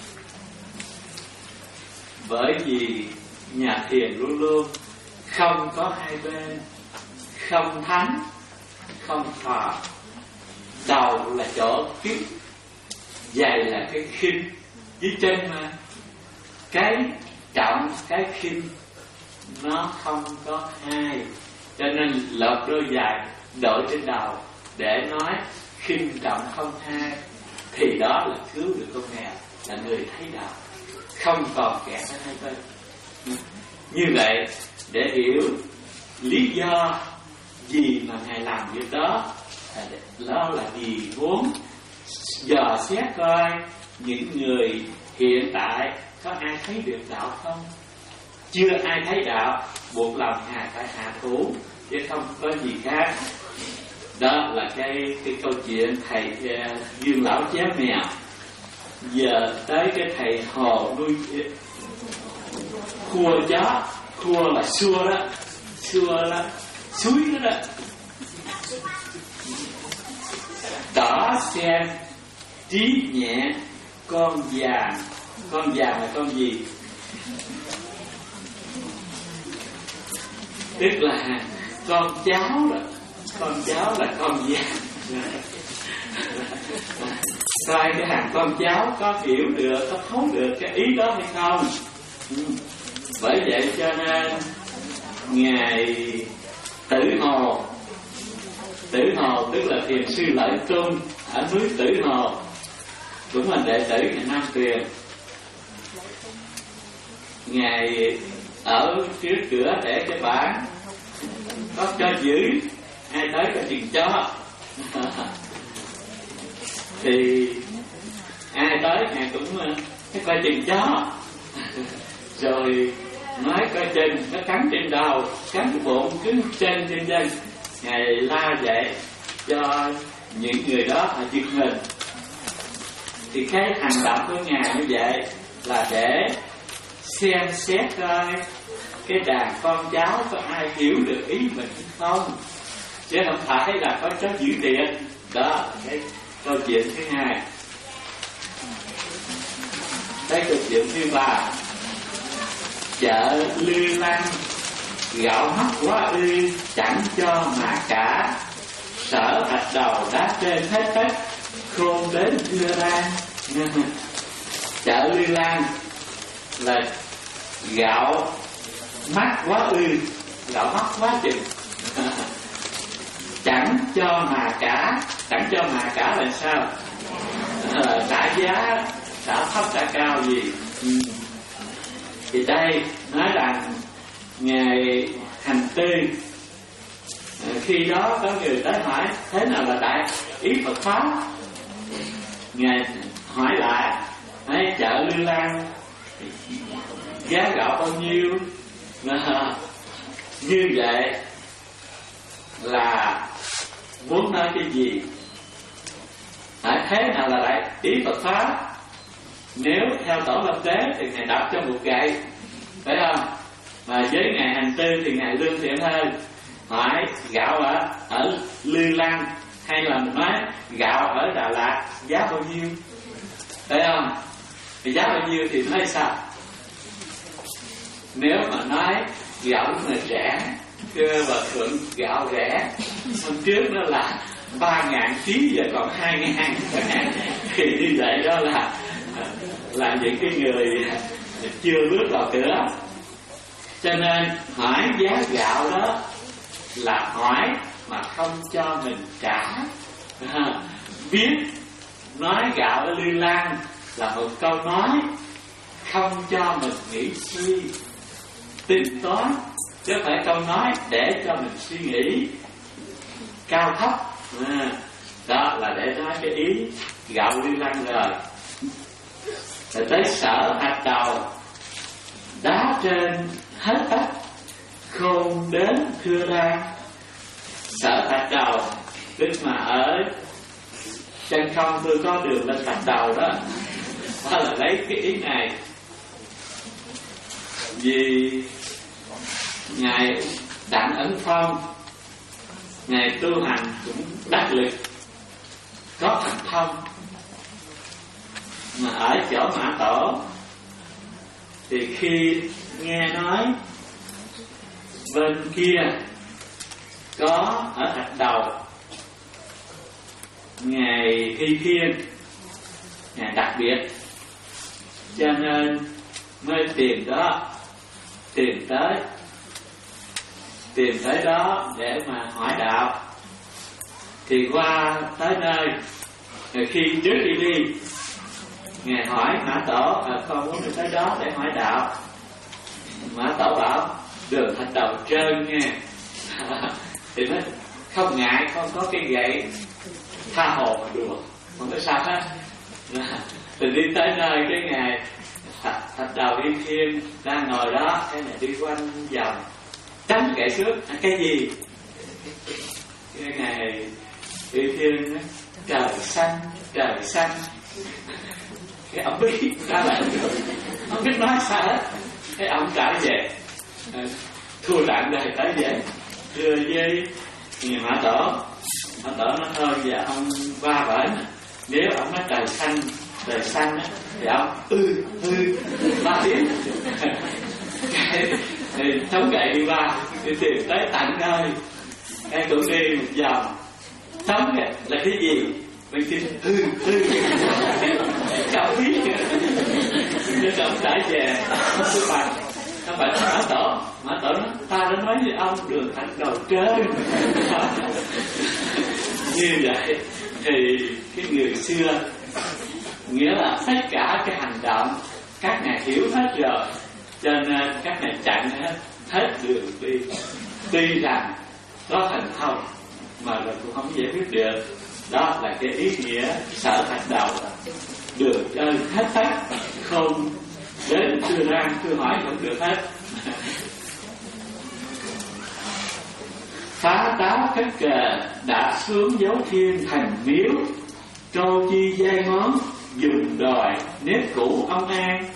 Bởi vì nhà thiền luôn luôn không có hai bên, không thánh, không phò. Đầu là chỗ kiếp, dày là cái khinh, dưới chân mà cái trọng, cái khinh nó không có hai. Cho nên lột đôi dài đội trên đầu để nói khinh trọng không hai, thì đó là cứu được con mèo, là người thấy đạo, không còn kẹt ở hai bên. Như vậy để hiểu lý do gì mà ngài làm việc đó, đó là vì muốn dò xét coi những người hiện tại có ai thấy được đạo không. Chưa ai thấy đạo, buộc lòng ngài phải hạ thủ, chứ không có gì khác. Đó là cái cái câu chuyện thầy uh, Dương Lão chém mèo. Giờ tới cái thầy Hồ nuôi khua chó. Khua là xua đó, xua là suối đó đó. Tỏ xem trí nhẹ con vàng. Con vàng là con gì? Tức là con cháu đó. Con cháu là con vàng. coi cái hàng con cháu có hiểu được, có thấu được cái ý đó hay không. Ừ. Bởi vậy cho nên ngài Tử Hồ, Tử Hồ tức là thiền sư Lợi Trung ở núi Tử Hồ, cũng là đệ tử ngài Nam Tuyền. Ngài ở trước cửa để cái bảng có cho giữ, ai tới có chừng cho. Thì ai tới ngài cũng cái coi chừng chó. Rồi nói coi chừng nó cắn trên đầu, cắn cái bụng, cứ trên trên chân. Ngài la dạy cho những người đó phải giật mình. Thì cái hành động của ngài như vậy là để xem xét coi cái đàn con cháu có ai hiểu được ý mình hay không, chứ không phải là có chó giữ tiền. Đó cái câu chuyện thứ hai. Cái câu chuyện thứ ba, chợ Lư Lăng gạo mắt quá ư chẳng cho mà cả, sở thạch đầu đá trên hết tất khôn đến đưa ra. Chợ Lư Lăng là gạo mắt quá ư, gạo mắt quá chừng. Chẳng cho mà cả, chẳng cho mà cả là sao? À, trả giá, trả thấp trả cao gì? Ừ. Thì đây nói rằng ngài Hành Tư, à, khi đó có người tới hỏi thế nào là đại ý Phật pháp. Ngài hỏi lại, thấy chợ Lư Lăng giá gạo bao nhiêu? À, như vậy là muốn nói cái gì? À, thế nào là đại ý Phật pháp? Nếu theo Tổ Lâm Đế thì ngài đập cho một gậy, phải không? Mà với ngài Hành Tư thì ngài lương thiện hơn. Hỏi gạo ở ở Lư Lăng hay là mình nói gạo ở Đà Lạt giá bao nhiêu, phải không? Thì giá bao nhiêu thì nói sao? Nếu mà nói gạo rất là rẻ, cơ và thượng gạo rẻ, hôm trước đó là ba ngàn ký giờ còn hai ngàn, thì như vậy đó là là những cái người chưa bước vào cửa. Cho nên hỏi giá gạo đó là hỏi mà không cho mình trả. À, biết nói gạo ở Lư Lăng là một câu nói không cho mình nghĩ suy tính toán, chứ không phải câu nói để cho mình suy nghĩ cao thấp. À, đó là để nói cái ý gạo Lư Lăng rồi. Rồi tới sở hạt đầu đá trên hết tất khôn đến thưa ra. Sở hạt đầu tức mà ở trên không tôi có đường lên hạt đầu đó. Đó là lấy cái ý này. Vì ngài Đặng Ấn Phong, ngài tu hành cũng đắc lực, có thành thông, mà ở chỗ Mã Tổ thì khi nghe nói bên kia có ở Thạch Đầu ngài Thi Thiên, ngài đặc biệt, cho nên mới tìm đó, tìm tới tìm tới đó để mà hỏi đạo. Thì qua tới nơi, rồi khi trước khi đi ngài hỏi Mã Tổ, à, con muốn đi tới đó để hỏi đạo. Mã Tổ bảo đường Thạch Đầu trơn nha. Thì nó không ngại, con có cái gậy tha hồ mà đùa, không có sao hết. Thì đi tới nơi cái ngày Thạch, thạch Đầu Thi Thiên đang ngồi đó, cái này đi quanh vòng tránh gậy trước. À, cái gì? Cái ngày Thi Thiên nói, trời xanh, trời xanh. Cái ông biết ra lại được, không biết nói sao hết. Cái ông trả về, à, thua đạn đời tới vậy, đưa với người Mã Tổ. Mã Tổ nói thôi giờ ông qua bển, nếu ông nói trời xanh, trời xanh á, thì ông ư ư ba tiếng. Thì chống gậy đi qua, thì tìm tới tận nơi, cái cũng đi một vòng. Chống gậy là cái gì? bên kia hư hư không biết nó chậm rãi về nó cứ bằng nó phải mở tổ mở tổ nó ta đã nói với ông đường thành đầu trơn như vậy thì cái người xưa nghĩa là tất cả cái hành động các ngài hiểu hết rồi, cho nên các ngài chặn hết hết đường đi. Tuy rằng có thành thông mà rồi cũng không giải quyết được. Đó là cái ý nghĩa sở thành đầu, đường ơn hết tất, không đến chưa ra chưa hỏi không được hết. Phá táo cất cờ đã xuống dấu thiên thành miếu, trâu chi giai ngón dùng đòi nếp cũ ông an.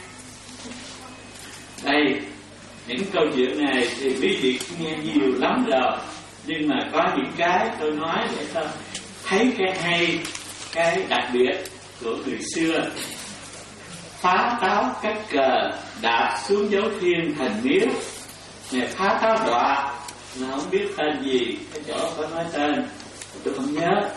Đây, những câu chuyện này thì quý vị nghe nhiều lắm rồi, nhưng mà có những cái tôi nói để ta thấy cái hay, cái đặc biệt của người xưa. Phá táo cất cờ đạp xuống dấu thiên thành miếu. Ngày phá táo đọa mà không biết tên gì, cái chỗ có nói tên tôi không nhớ.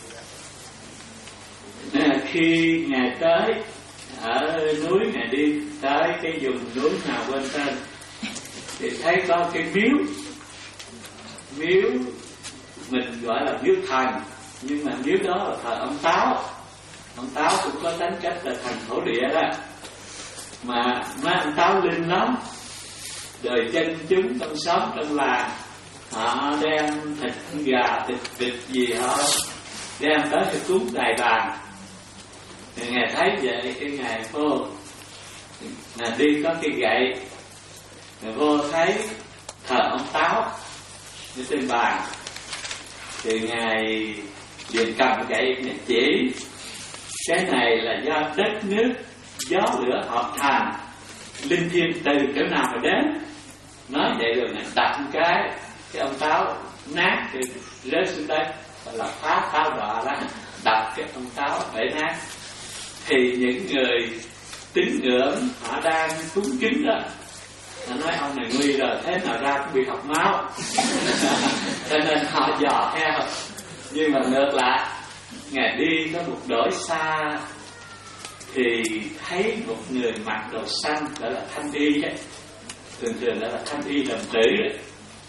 Nên là khi ngài tới ở núi, ngài đi tới cái vùng núi nào quên tên thì thấy có cái miếu, miếu mình gọi là miếu thần, nhưng mà miếu đó là thờ ông Táo. Ông Táo cũng có tính cách là thành thổ địa đó, mà mấy ông Táo linh lắm. Đời chân chúng trong xóm trong làng họ đem thịt gà, thịt vịt gì họ đem tới cho cúng đài bàn. Thì ngài thấy vậy cái ngài vô là đi có cái gậy, ngài vô thấy thờ ông Táo như trên bàn, thì ngài liền cầm gậy ngài chỉ cái này là do đất nước gió lửa hợp thành, linh thiêng từ chỗ nào mà đến. Nói vậy rồi ngài đặt một cái cái ông Táo nát thì rớt xuống đất, gọi là phá táo đọa đó, đập cái ông Táo để nát. Thì những người tín ngưỡng họ đang cúng kính đó, họ nói ông này nguy rồi, thế nào ra cũng bị học máu cho nên họ dò theo. Nhưng mà ngược lại, ngài đi có một đổi xa thì thấy một người mặc đồ xanh, gọi là thanh y ấy. Thường thường đó là thanh y đồng tử ấy.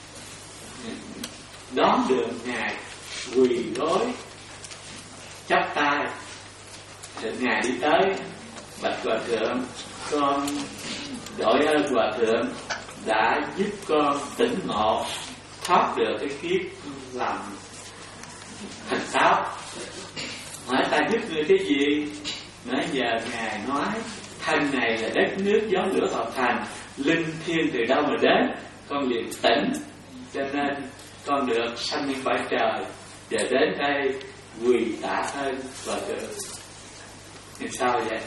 Đón đường ngài quỳ gối chắp tay. Rồi ngài đi tới bạch hòa thượng, con đội ơn hòa thượng đã giúp con tỉnh ngộ thoát được cái kiếp làm thành táo. Hỏi ta giúp người cái gì? Nói giờ ngài nói thân này là đất nước gió lửa hợp thành, linh thiêng từ đâu mà đến, con liền tỉnh, cho nên con được sanh lên cõi trời, giờ đến đây quỳ tạ ơn hòa thượng. Thì sao vậy?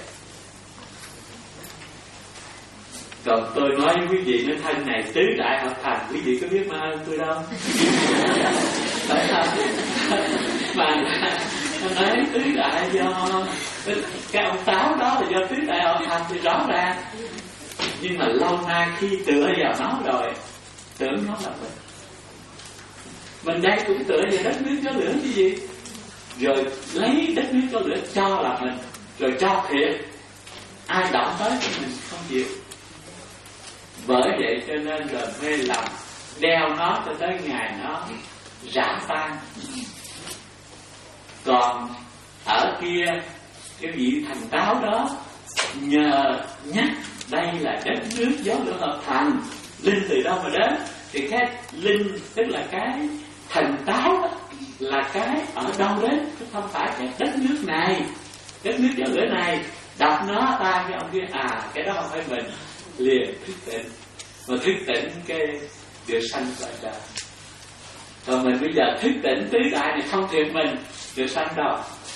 Còn tôi nói với quý vị, nó thân này tứ đại hợp thành, quý vị có biết mà ơn tôi đâu. Phải không? Mà nó nói tứ đại do cái ông Táo đó là do tứ đại hợp thành thì rõ ràng. Nhưng mà lâu nay khi tựa vào nó rồi, tưởng nó là mình. Mình đây cũng tựa vào đất nước có lửa cái gì, rồi lấy đất nước có lửa cho là mình, rồi cho thiệt. Ai động tới thì mình không chịu. Bởi vậy cho nên rồi mê lầm, đeo nó cho tới ngày nó rã tan. Còn ở kia cái vị thành Táo đó nhờ nhắc đây là đất nước gió lửa hợp thành, linh từ đâu mà đến, thì cái linh tức là cái thành Táo đó, là cái ở đâu đến, chứ không phải cái đất nước này, đất nước gió lửa này. Đọc nó ta cái ông kia à cái đó không phải mình, liền thức tỉnh, mà thức tỉnh cái được sanh cõi trời. Còn mình bây giờ thức tỉnh tứ đại này không thiệt mình được sanh đâu.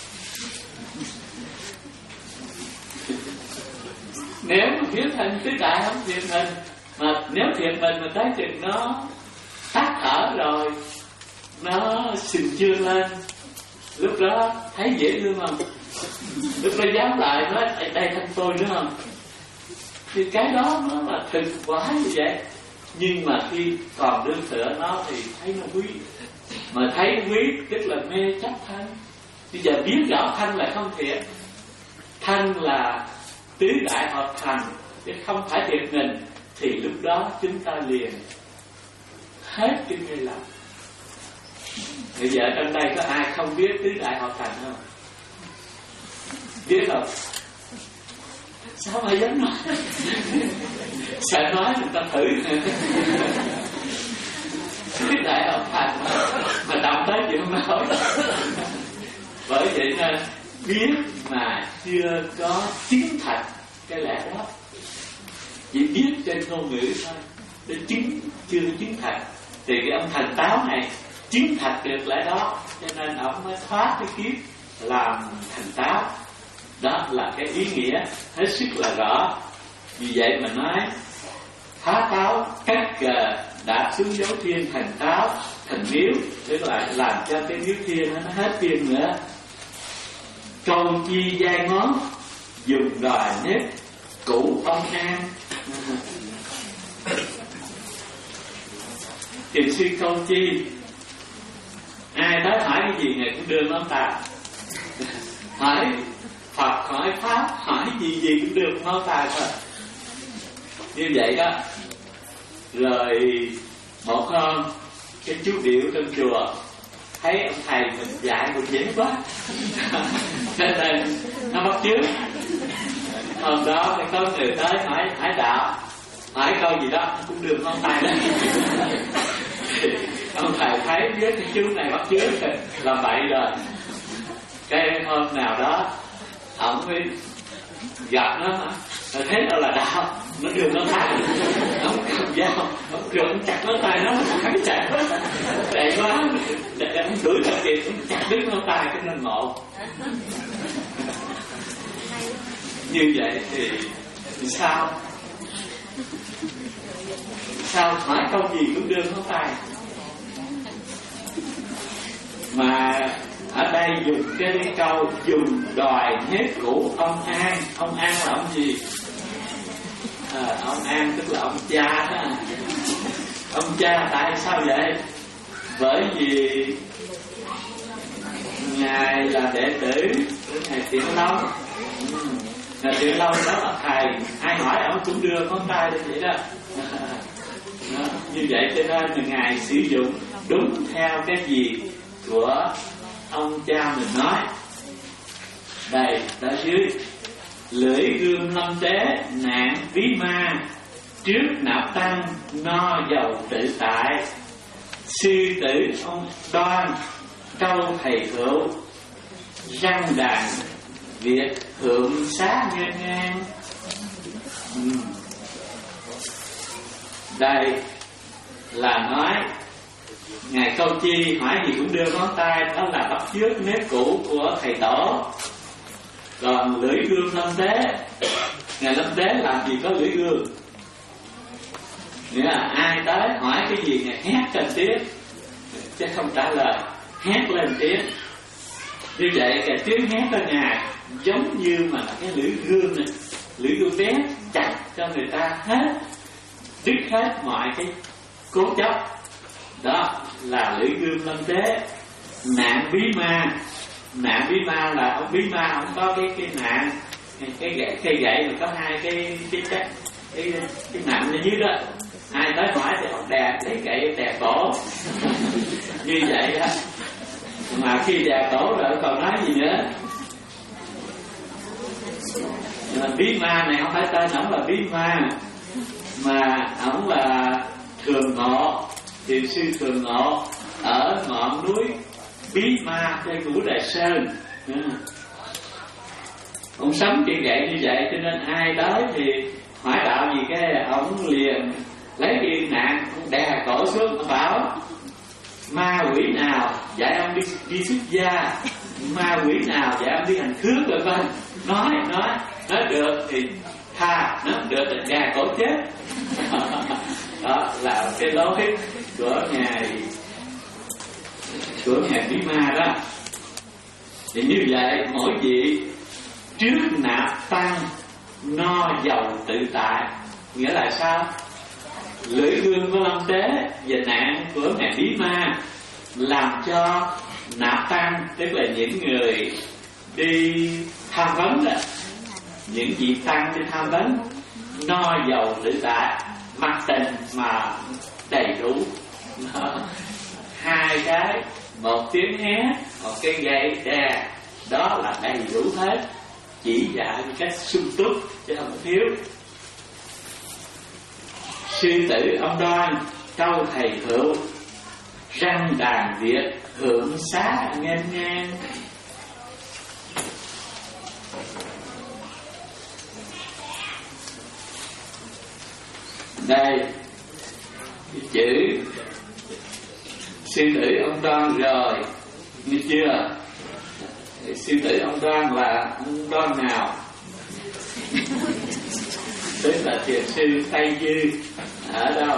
Nếu mà thiếu thành tứ đại không thiệt mình, mà nếu thiệt mình mà tới chừng nó tắt thở rồi, nó sình chưa lên, lúc đó thấy dễ thương không? Lúc đó dám lại nói đây thân tôi nữa không? Thì cái đó nó là thực quá như vậy. Nhưng mà khi còn đương tựa nó thì thấy nó quý. Mà thấy quý tức là mê chấp thân. Bây giờ biết rõ thân là không thiện, thân là tứ đại hợp thành chứ không phải thiệt mình, thì lúc đó chúng ta liền hết cái mê lầm. Bây giờ trong đây có ai không biết tứ đại hợp thành không? Biết không? Sao mà dám nói? Sợ nói người ta thử. Tứ đại hợp thành mà động tới chuyện không nói. Bởi vậy nên biết mà chưa có chứng thật cái lẽ đó, chỉ biết trên ngôn ngữ thôi, để chứng chưa chứng thật. Thì cái ông thành táo này chứng thật được lẽ đó, cho nên ông mới thoát cái kiếp làm thành táo. Đó là cái ý nghĩa hết sức là rõ. Vì vậy mà nói phá táo cắt cờ đạp xuống dấu thiên thành táo thành miếu, tức là làm cho cái miếu thiên nó hết thiên nữa. Câu chi dai ngón dùng đòi nếp cũ ông an. Thiền sư câu chi, ai tới hỏi cái gì ngài cũng đưa ngón tay. Hỏi Phật, hỏi Pháp, hỏi gì gì cũng đưa ngón tay thôi. Như vậy đó. Rồi một hôm cái chú điệu trong chùa thấy ông thầy mình dạy một dễ quá, cho nên nó bắt chước. Hôm đó có người tới hỏi hỏi đạo, hỏi câu gì đó cũng đưa ngón tay lên. Ông thầy thấy với cái chú này bắt chước là vậy rồi. Cái hôm nào đó ông mới gặp nó, rồi thấy đâu là đạo, nó đưa ngón tay, ông cầm dao, ông đưa ông chặt ngón tay nó, hắn chặt, chạy quá, để ông đuổi thật kịp, ông chặt đứt ngón tay cái nên ngộ. Như vậy thì sao? Sao hỏi câu gì cũng đưa ngón tay? Mà ở đây dùng cái câu dùng đòi nếp cũ ông An. Ông An là ông gì? À, ông An tức là ông cha đó. Ông cha tại sao vậy? Bởi vì ngài là đệ tử của thầy Tiện Long. Ngài Tiện Long đó là thầy, ai hỏi ông cũng đưa ngón tay lên vậy đó. Đó, như vậy cho nên là ngài sử dụng đúng theo cái gì của ông cha mình nói. Đây, ở dưới: lưỡi gươm lâm tế nạn ví ma, trước nạp tăng no giàu tự tại. Sư tử ông đoan câu thầy hữu, răng đàn việc thượng xá ngang ngang. uhm. Đây là nói ngài Câu Chi hỏi gì cũng đưa ngón tay, đó là bắt chước nếp cũ của thầy tổ. Còn lưỡi gươm lâm tế, ngài lâm tế làm gì có lưỡi gươm, nghĩa là ai tới hỏi cái gì ngài hét lên tiếng chứ không trả lời, hét lên tiếng. Như vậy cái tiếng hét của ngài giống như mà cái lưỡi gươm này, lưỡi gươm bé chặt cho người ta hết, đứt hết mọi cái cố chấp. Đó là lưỡi gươm lâm tế. Nạn bí ma, nạn bí ma là ông bí ma ông có cái cái nạn, cái gậy, cây gậy mà có hai cái cái cái cái, cái nặng ở dưới đó. Ai tới hỏi thì ông đè lấy gậy đè cổ. Như vậy đó. Mà khi đè cổ rồi còn nói gì nữa. Mà bí ma này không phải tên ổng là bí ma, mà ổng là Thường Ngộ, thiền sư Thường Ngộ ở ngọn núi Bí Ma trên Ngũ Đại Sơn. Ông sống chuyện gậy như vậy, cho nên ai tới thì hỏi đạo gì cái ông liền lấy cái nạn ông đè cổ xuống, ông bảo ma quỷ nào dạy ông đi đi xuất gia, ma quỷ nào dạy ông đi hành khước rồi vân. Nói nói nói được thì tha, nói không được thì đè cổ chết. Đó là cái lối của ngài của ngài Bí Ma đó. Thì như vậy mỗi vị trước nạp tăng no giàu tự tại, nghĩa là sao? Lưỡi gươm của lâm tế và nạn của ngài Bí Ma làm cho nạp tăng tức là những người đi tham vấn đó, những vị tăng đi tham vấn no dầu lửa đại, mặc tình mà đầy đủ. Hai cái, một tiếng hé, một cái gậy đè, đó là đầy đủ hết, chỉ dạy một cách sung túc chứ không thiếu. Sư tử ông Đoan câu thầy hữu, răng đàn Việt hưởng xá nghênh ngang. Đây chữ sư tử ông Đoan rồi, nghe chưa? Sư tử ông Đoan là ông Đoan nào? Tức là thiền sư Tây Dư ở đâu?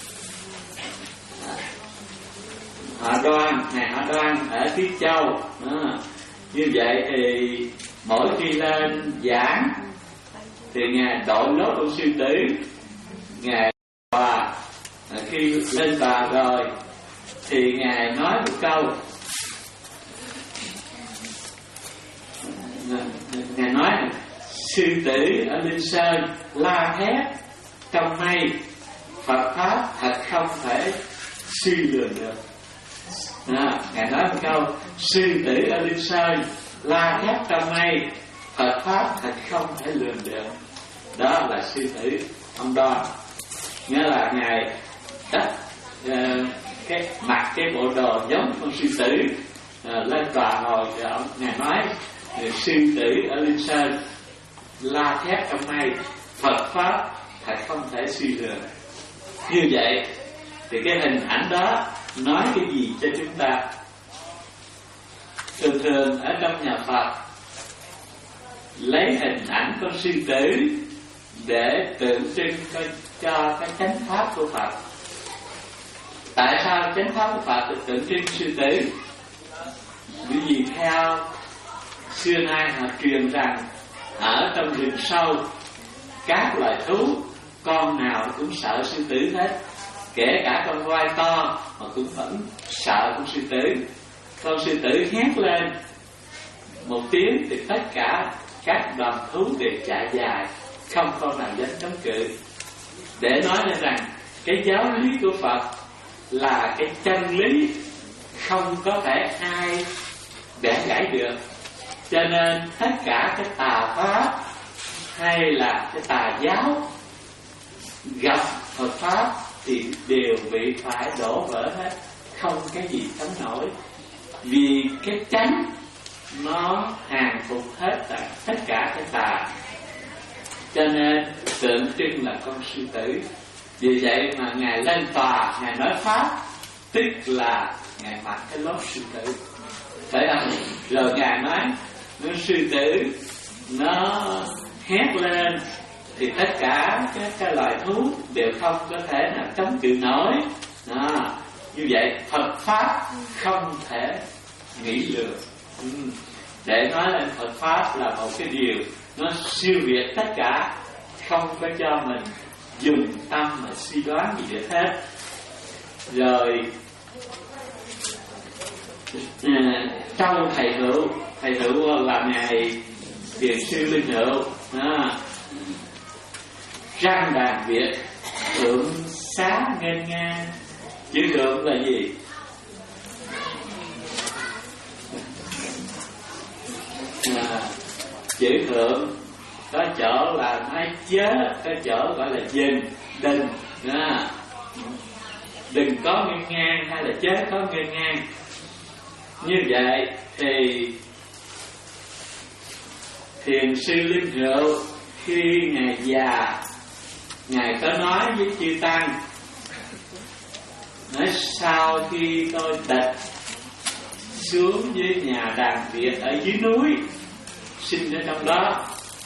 Họ Đoan, ngài họ Đoan ở Tiết Châu. À, như vậy thì mỗi khi lên giảng thì ngài đội lốt của sư tử, ngài tòa, khi lên tòa rồi thì ngài nói một câu, ngài nói sư tử ở Linh Sơn la hét trong mây, Phật pháp thật không thể suy lường được. À, ngài nói một câu, sư tử ở Linh Sơn la hét trong mây, Phật pháp thật không thể lường được. Đó là sư tử ông Đoan. Nghĩa là ngài đắp uh, cái mặc cái bộ đồ giống con sư tử, uh, lên tòa ngồi thì ông ngài nói sư tử ở Linh Sơn la thét trong mây, Phật pháp thật không thể suy lường. Như vậy thì cái hình ảnh đó nói cái gì cho chúng ta? Thường thường ở trong nhà Phật lấy hình ảnh con sư tử để tượng trưng cho, cho cái chánh pháp của Phật. Tại sao chánh pháp của Phật được tượng trưng sư tử? Bởi vì theo xưa nay họ truyền rằng ở trong rừng sâu các loài thú con nào cũng sợ sư tử hết, kể cả con voi to mà cũng vẫn sợ con sư tử. Con sư tử hét lên một tiếng thì tất cả các đoàn thú đều chạy dài, không con nào dám chống cự. Để nói lên rằng cái giáo lý của Phật là cái chân lý, không có thể ai bẻ gãy được. Cho nên tất cả cái tà pháp hay là cái tà giáo gặp Phật pháp thì đều bị phải đổ vỡ hết, không cái gì thắng nổi. Vì cái chánh nó hàng phục hết tất cả cái tà, cho nên tượng trưng là con sư tử. Vì vậy mà ngài lên tòa, ngài nói pháp, tức là ngài mặc cái lốt sư tử, phải không? Rồi ngài nói nó sư tử nó hét lên thì tất cả các cái loài thú đều không có thể nào chống cự nổi. Đó. Như vậy Phật pháp không thể nghĩ được. Ừ. Để nói lên Phật pháp là một cái điều nó siêu việt tất cả, không có cho mình dùng tâm mà suy đoán gì được hết. Rồi à, trong thầy hữu, thầy hữu là ngài Thiền sư Linh Hữu, à, răng đàn Việt hưởng xá nghênh ngang. Chữ hưởng là gì? À, chữ hưởng có chỗ là nói chớ, có chỗ gọi là dừng, đừng, à, đừng có nghênh ngang hay là chớ có nghênh ngang. Như vậy thì Thiền sư Linh Hữu khi ngài già, ngài có nói với chư tăng, nói sau khi tôi tịch xuống với nhà đàn Việt ở dưới núi, sinh ở trong đó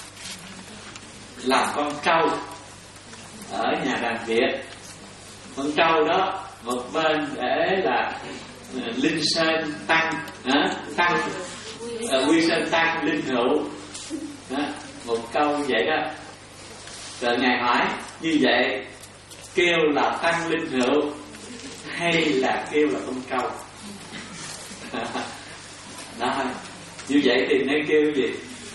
làm con trâu ở nhà đàn Việt. Con trâu đó một bên để là uh, Linh Sơn Tăng, uh, Tăng uh, Quy Sơn Tăng Linh Hữu, uh, một câu vậy đó. Rồi ngài hỏi như vậy kêu là Tăng Linh Hữu hay là kêu là con trâu? Đó, như vậy thì nên kêu gì?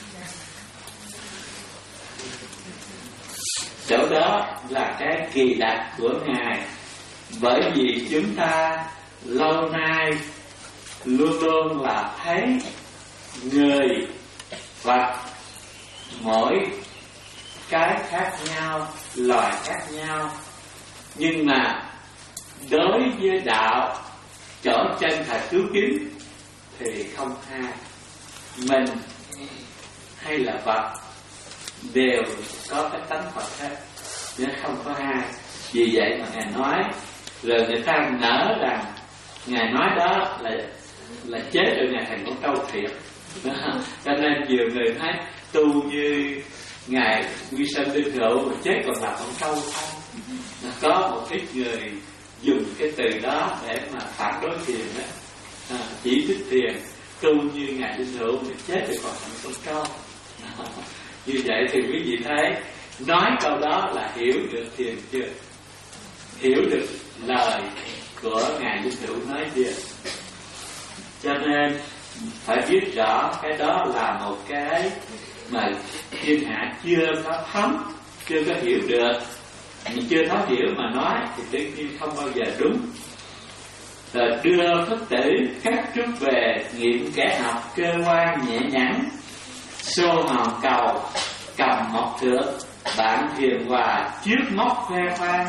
Chỗ đó là cái kỳ đặc của Ngài. Bởi vì chúng ta lâu nay luôn luôn là thấy người Phật mỗi cái khác nhau, loài khác nhau, nhưng mà đối với đạo chỗ chân thật cứu kính thì không hai. Mình hay là Phật đều có cái tánh Phật hết, chứ không có hai. Vì vậy mà Ngài nói, rồi người ta nỡ rằng Ngài nói đó là là chết rồi Ngài thành con trâu thiệt. Cho nên nhiều người nói tu như Ngài Quy Sơn Đinh Hữu mà chết còn là con trâu không. Có một ít người dùng cái từ đó để mà phản đối thiền đó, à, chỉ trích thiền. Tu như Ngài Đinh Hữu mà chết rồi còn thành con trâu. Như vậy thì quý vị thấy, nói câu đó là hiểu được thiền chưa? Hiểu được lời của Ngài Đinh Hữu nói chưa? Cho nên phải biết rõ cái đó là một cái mà thiên hạ chưa có thấm, chưa có hiểu được. Mình chưa thấu hiểu mà nói thì tự nhiên không bao giờ đúng. Rồi đưa Phật tử cắt trúc về, nghiệm kẻ học cơ quan nhẹ nhõm, xô hòn cầu cầm móc thước, bạn thiền hòa trước móc khoe khoang.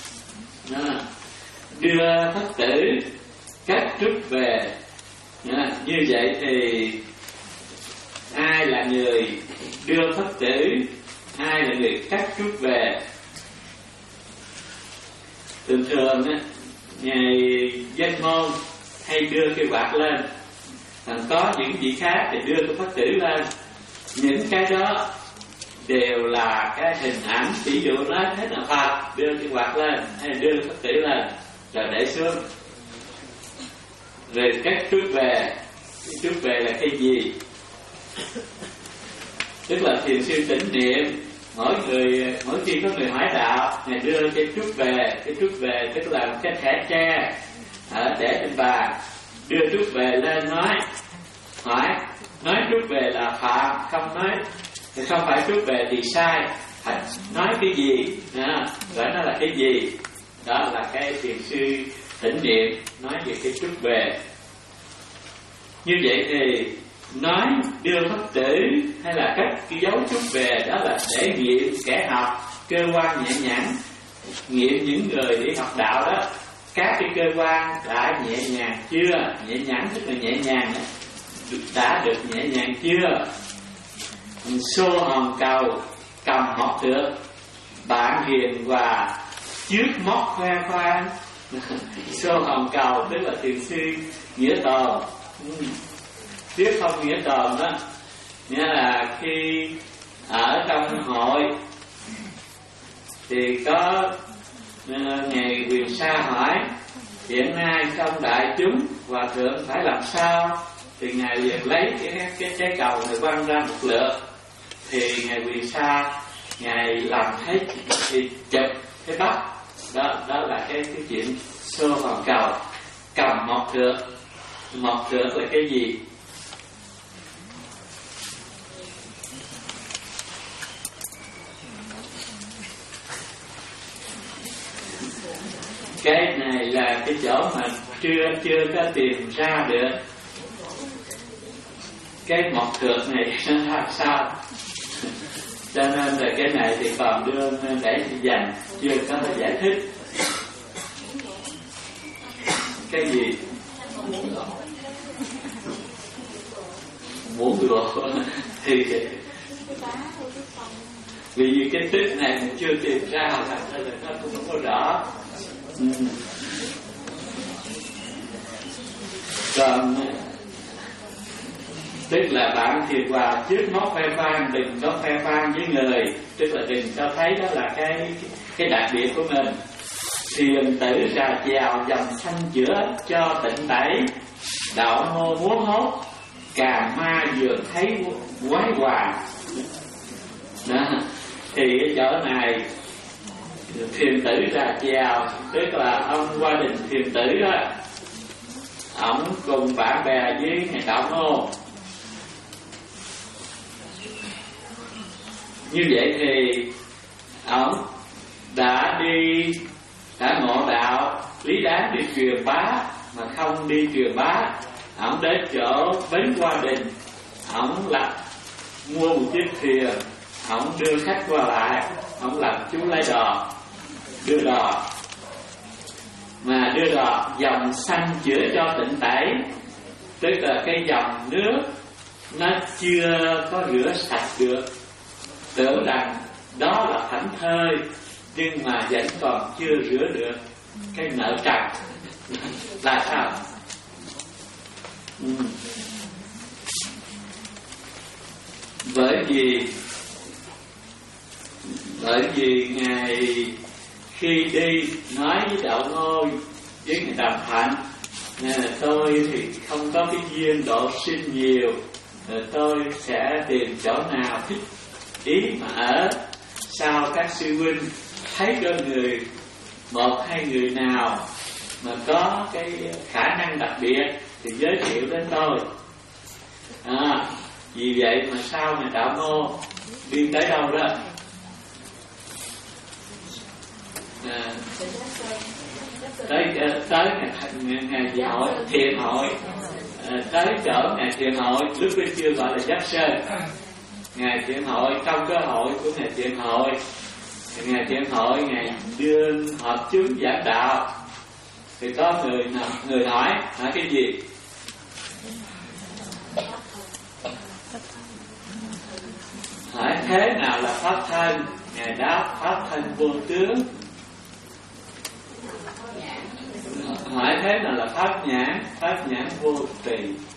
Đưa Phật tử cắt trúc về. Như vậy thì ai là người đưa Phật tử, ai là người cắt trúc về? Thường thường á, Ngài Danh Môn hay đưa cái quạt lên, còn có những vị khác thì đưa cái Phật tử lên. Những cái đó đều là cái hình ảnh, ví dụ nói thế là Phật đưa cái quạt lên hay đưa Phật tử lên rồi để xuống, rồi cắt trúc về. Trúc về là cái gì? Tức là thiền sư tĩnh niệm. Mỗi người, mỗi khi có người hỏi đạo, Ngài đưa cái trúc về. Cái trúc về tức là cái thẻ tre à, để trên bàn. Đưa trúc về lên nói, hỏi, nói trúc về là phạm, không nói thì không phải trúc về thì sai. Phải nói cái gì à, gọi nó là cái gì? Đó là cái thiền sư tĩnh niệm nói về cái trúc về. Như vậy thì nói đưa Phật tử hay là các cái dấu trúc về, đó là để nghiệm kẻ học cơ quan nhẹ nhàng, nghiệm những người đi học đạo đó, các cái cơ quan đã nhẹ nhàng chưa? Nhẹ nhàng tức là nhẹ nhàng đã được nhẹ nhàng chưa? Xô hòn cầu cầm móc được, bạn hiền hòa trước móc khoe khoang. Xô hòn cầu tức là thiền sư nghĩa tồn, chứ không nghĩa tồn đó. Nghĩa là khi ở trong hội thì có Ngài Quyền Sa hỏi hiện nay trong đại chúng hòa thượng phải làm sao, thì Ngài liền lấy cái, cái trái cầu này quăng ra một lượt, thì Ngài Quyền Sa Ngài làm thấy thì chụp cái bắp đó. Đó là cái, cái chuyện xô hòn cầu cầm mọc được. Mọc được là cái gì? Cái này là cái chỗ mà chưa chưa có tìm ra được cái mọc được này nó làm sao. Cho nên là cái này thì còn đưa để dành, chưa có thể giải thích. Cái gì? Muốn được thì vì cái tích này mình chưa tìm ra nên là nó cũng không có rõ. Ừ. Còn tức là bạn thiền hòa trước móc khoe khoang, đừng có khoe khoang với người, tức là đừng cho thấy đó là cái cái đặc biệt của mình. Thiền tử ra chèo dòng xanh chữa cho tịnh tẩy, đạo mô múa hốt cà ma vừa thấy quái hòa. Đó. Thì cái chỗ này thiền tử ra chèo tức là ông Hoa Đình thiền tử đó, ổng cùng bạn bè với Ngài Đạo Ngô. Như vậy thì ổng đã đi đã ngộ đạo lý đáng đi truyền bá mà không đi truyền bá. Ổng đến chỗ bến Hoa Đình, ổng lập mua một chiếc thuyền, ổng đưa khách qua lại, ổng làm chú lái đò, đưa đò, mà đưa đò dòng sanh chữa cho tịnh tẩy, tức là cái dòng nước nó chưa có rửa sạch được. Tưởng rằng đó là thảnh thơi, nhưng mà vẫn còn chưa rửa được cái nợ trần. Là sao? Ừ. Bởi vì Bởi vì Ngài khi đi nói với Đạo Ngô với Ngài Đàm Hạnh, tôi thì không có cái duyên độ sinh nhiều, tôi sẽ tìm chỗ nào thích ý mà ở. Sao các sư huynh thấy có người, một hai người nào mà có cái khả năng đặc biệt thì giới thiệu đến tôi. À, vì vậy mà sao mà Đạo Ngô đi tới đâu đó, à, tới tới ngày ngày gì hội thiền hội, à, tới chỗ ngày thiền hội, lúc đó chưa gọi là Giáp Sơn. Ngày thiền hội, trong cái hội của ngày thiền hội, ngày thiền hội ngày đương họp chúng giảng đạo, thì có người người hỏi hỏi cái gì? Hỏi thế nào là pháp thân? Ngài đáp pháp thân vô tướng. Hỏi thế nào là pháp nhãn? Pháp nhãn vô tỳ.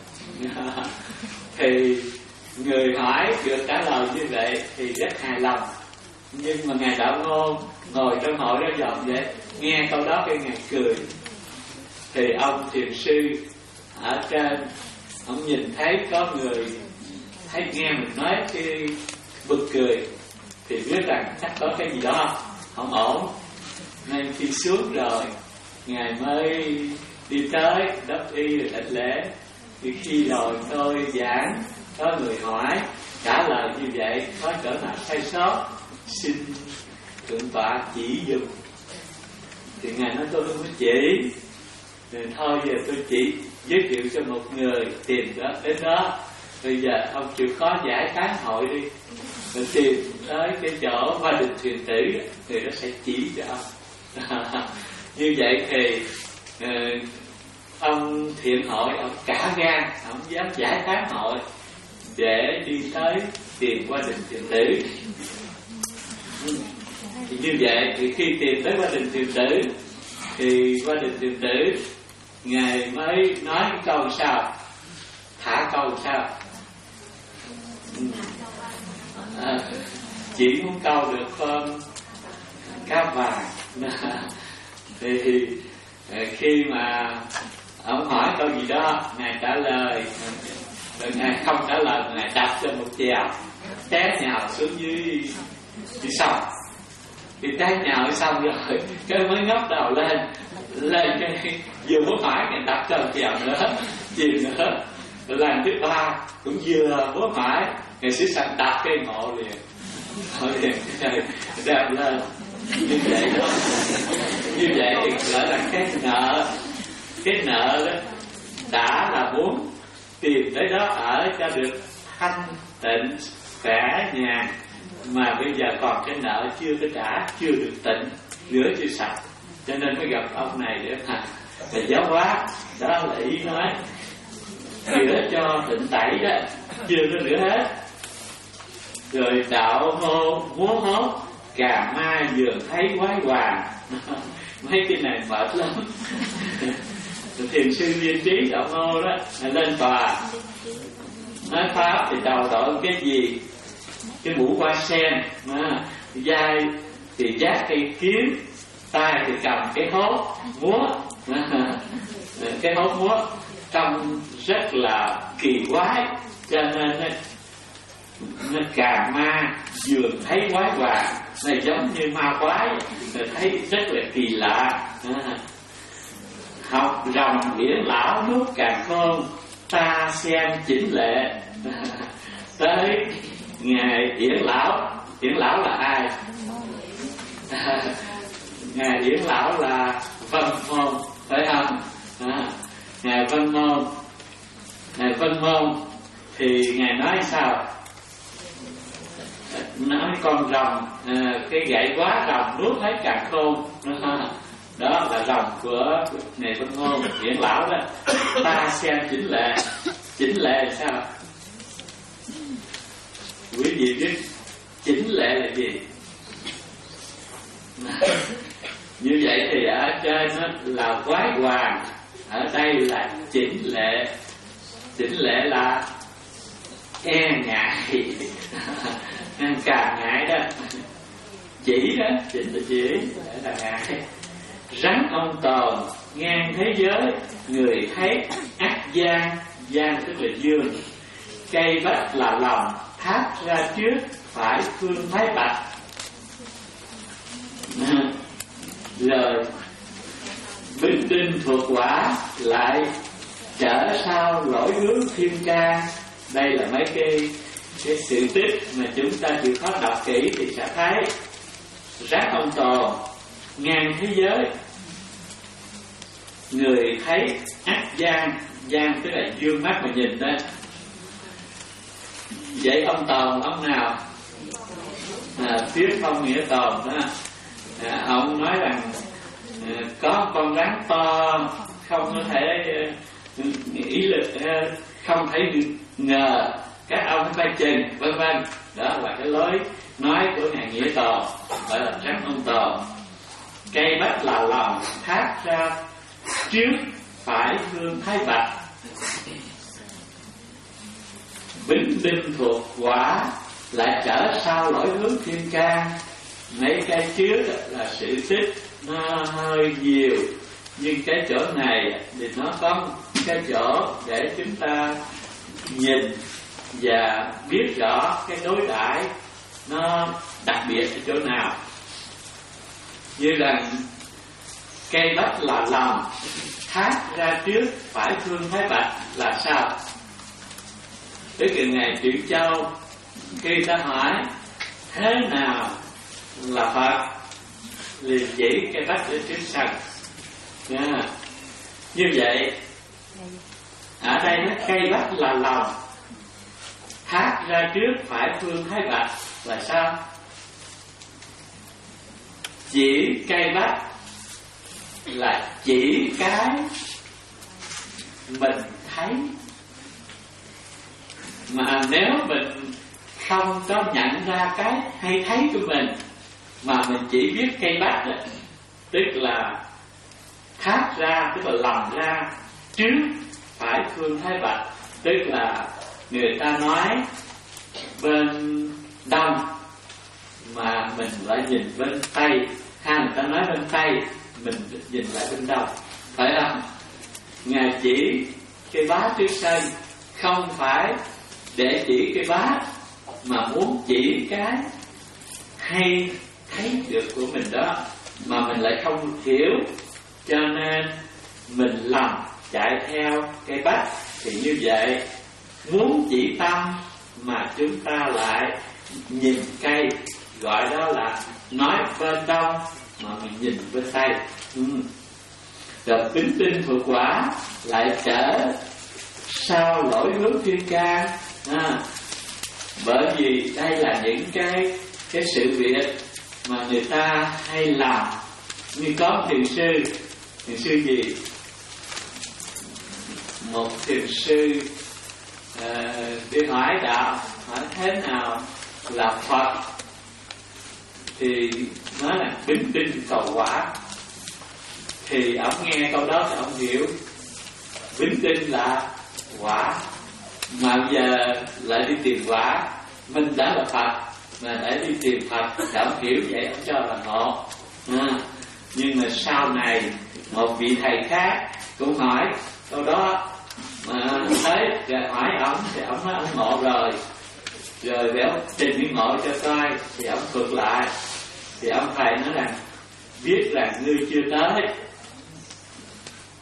Thì người hỏi được trả lời như vậy thì rất hài lòng. Nhưng mà Ngài Đạo Ngô ngồi trong hội đó dọn vậy, nghe câu đó cái Ngài cười. Thì ông thiền sư ở trên, ông nhìn thấy có người thấy nghe mình nói cái bực cười, thì biết rằng chắc có cái gì đó không ổn. Nên khi xuống rồi, Ngài mới đi tới đắp y rồi đảnh lễ. Thì khi rồi tôi giảng, có người hỏi, trả lời như vậy có chỗ nào sai sót, xin thượng tọa chỉ dùm. Thì Ngài nói tôi không có chỉ. Thì thôi giờ tôi chỉ giới thiệu cho một người tìm đó đến đó. Bây giờ ông chịu khó giải tán hội đi, rồi tìm tới cái chỗ Hoa Đình Thuyền Tử, người đó sẽ chỉ cho ông. Như vậy thì uh, ông thiện hội, ông cả gan, ông dám giải tán hội để đi tới tìm Hoa Đình Thuyền Tử. Thì như vậy thì khi tìm tới Hoa Đình Thuyền Tử, thì Hoa Đình Thuyền Tử Ngài mới nói cái câu sao? Thả câu sao? À, chỉ muốn câu được con cá vàng. Thì khi mà ông hỏi câu gì đó, Ngài trả lời, rồi Ngài không trả lời, Ngài đập cho một chèo, té nhào xuống dưới dưới sông. Thì té nhào xong rồi, cái mới ngóc đầu lên, lên cái vừa muốn hỏi, Ngài đập cho một chèo nữa, chìm nữa. Rồi lần thứ ba cũng vừa muốn hỏi, Ngài sĩ sanh đập cái ngộ liền, ngộ liền đẹp lên. Như vậy đó, như vậy thì gọi là cái nợ, cái nợ đó đã là muốn tìm tới đó ở cho được thanh tịnh khỏe nhàn, mà bây giờ còn cái nợ chưa có trả, chưa được tịnh, rửa chưa sạch, cho nên mới gặp ông này để mà để giáo hóa. Đó là ý nói rửa cho tịnh tẩy đó, chưa có rửa hết. Rồi Đạo Ngô múa hốt, cà ma vừa thấy quái hoàng. Mấy cái này mệt lắm. Thiền sư Viên Trí Đạo Ngô đó lên tòa nói pháp thì đầu đội cái gì? Cái mũ hoa sen, vai thì vác cây kiếm, tay thì cầm cái hốt múa. Cái hốt múa trông rất là kỳ quái, cho nên nó cà ma vừa thấy quái hoàng, này giống như ma quái, thấy rất là kỳ lạ. học rồng Điển Lão nuốt càn khôn, ta xem chỉnh lệ. Tới ngài Điển Lão. Điển Lão là ai? Ngài Điển Lão là Vân Môn, phải không? À, ngài Vân Môn, ngài Vân Môn thì ngài nói sao? Nói con rồng, à, cái gậy quá rồng nuốt hết càn khôn. Đó là rồng của ngài Vân Môn Điển Lão đó. Ta xem chỉnh lệ. Chỉnh lệ là sao? Quý vị biết chỉnh lệ là gì? Như vậy thì ở trên nó là quái hoàng, ở đây là chỉnh lệ. Chỉnh lệ là e ngại, càng ngại đó. Chỉ đó, chỉnh là chỉ, là ngại. Rắn ông tồn ngang thế giới, người thấy ác gian. Gian tức là dương. Cây bách là lòng, tháp ra trước, phải phương thái bạch. Rồi binh đinh thuộc quả, lại trở sau lỗi hướng thiên ca. Đây là mấy cái cái sự tích mà chúng ta chịu khó đọc kỹ thì sẽ thấy. Rác ông tồn ngang thế giới, người thấy ác gian. Gian tức là dương mắt mà nhìn đó. Vậy ông tồn ông nào? À, Thuyết Phong Nghĩa Tồn đó. À, ông nói rằng à, có con rắn to không có thể uh, ý lực uh, không thể ngờ các ông phải chừng, vân vân. Đó là cái lối nói của ngài Nghĩa Tồn, gọi là rắn ông tồn. Cây bách là lòng, tháp ra trước, phải hương thái bạch. Bính đinh thuộc quả, lại trở sau lỗi hướng thiên ca. Mấy cái trước là sự tích nó hơi nhiều, nhưng cái chỗ này thì nó có cái chỗ để chúng ta nhìn và biết rõ cái đối đãi nó đặc biệt ở chỗ nào. Như là cây bách là lòng, tháp ra trước, phải phương thái bạch là sao? Tới từ ngày Triệu Châu, khi ta hỏi thế nào là Phật, liền chỉ cây bách ở trước sân. Yeah. Như vậy ở đây nó cây bách là lòng, tháp ra trước, phải phương thái bạch là sao? Chỉ cây bách là chỉ cái mình thấy, mà nếu mình không có nhận ra cái hay thấy của mình mà mình chỉ biết cây bách đó, tức là tháp ra, tức là lòng ra trước, phải phương thái bạch, tức là người ta nói bên đông mà mình lại nhìn bên tây, hay người ta nói bên tây mình nhìn lại bên đông, phải không? Ngài chỉ cái bá trước sân không phải để chỉ cái bá, mà muốn chỉ cái hay thấy được của mình đó, mà mình lại không hiểu, cho nên mình lầm chạy theo cái bách. Thì như vậy muốn chỉ tâm mà chúng ta lại nhìn cây, gọi đó là nói bên đông mà mình nhìn bên tây. ừ. Rồi bính tinh thuộc quả, lại trở sau lỗi hướng thiên ca. à, Bởi vì đây là những cái cái sự việc mà người ta hay làm. Như có thiền sư, thiền sư gì? Một thiền sư uh, đi hỏi đạo, hỏi thế nào là Phật, thì nói là bính tinh cầu quả. Thì ông nghe câu đó thì ông hiểu bính tinh là quả, mà giờ lại đi tìm quả. Mình đã là Phật mà để đi tìm Phật, thì ông hiểu vậy, ông cho là ngộ. à, Nhưng mà sau này một vị thầy khác cũng hỏi câu đó, mà thấy rồi hỏi ông thì ông nói ông ngộ rồi. Rồi để ông trình cái ngộ cho coi, thì ông thuật lại. Thì ông thầy nói rằng biết rằng ngươi chưa tới,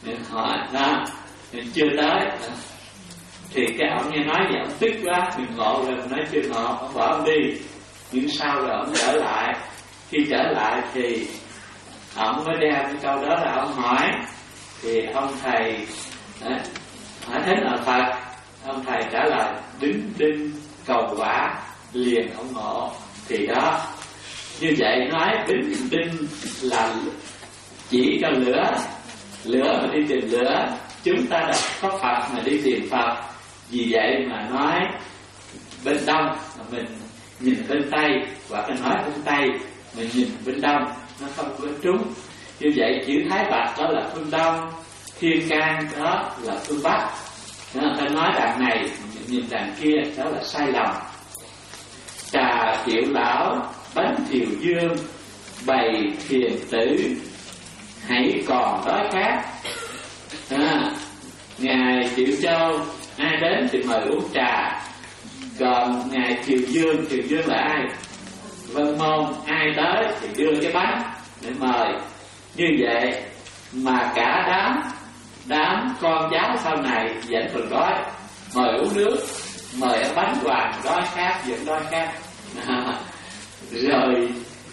hỏi đó chưa tới. Thì cái ông nghe nói vậy ông tức quá, mình ngộ rồi, nói chưa ngộ, ông bỏ ông đi. Nhưng sau rồi ông trở lại. Khi trở lại thì ông mới đem cái câu đó là ông hỏi. Thì ông thầy đấy, hỏi thế nào Phật? Ông thầy trả lời đứng đinh cầu quả liền ông ngộ. Thì đó, như vậy nói đứng đinh là chỉ cho lửa. Lửa mà đi tìm lửa, chúng ta đã có Phật mà đi tìm Phật. Vì vậy mà nói bên đông mà mình nhìn bên tây, hoặc là nói bên tây mình nhìn bên đông, nó không có trúng. Như vậy chữ Thái Bạch đó là phương đông, Thiên Can đó là phương bắc. Nếu người ta nói đằng này nhìn đằng kia, đó là sai lầm. Trà Triệu Lão bánh Thiều Dương, bày thiền tử hãy còn đói khát. À, ngài Triệu Châu ai đến thì mời uống trà. Còn ngài Thiều Dương, Thiều Dương là ai? Vân Môn ai tới thì đưa cái bánh để mời. Như vậy mà cả đám đám con cháu sau này vẫn còn đói, mời uống nước, mời ăn bánh hoàng, đói khát vẫn đói khát. À, rồi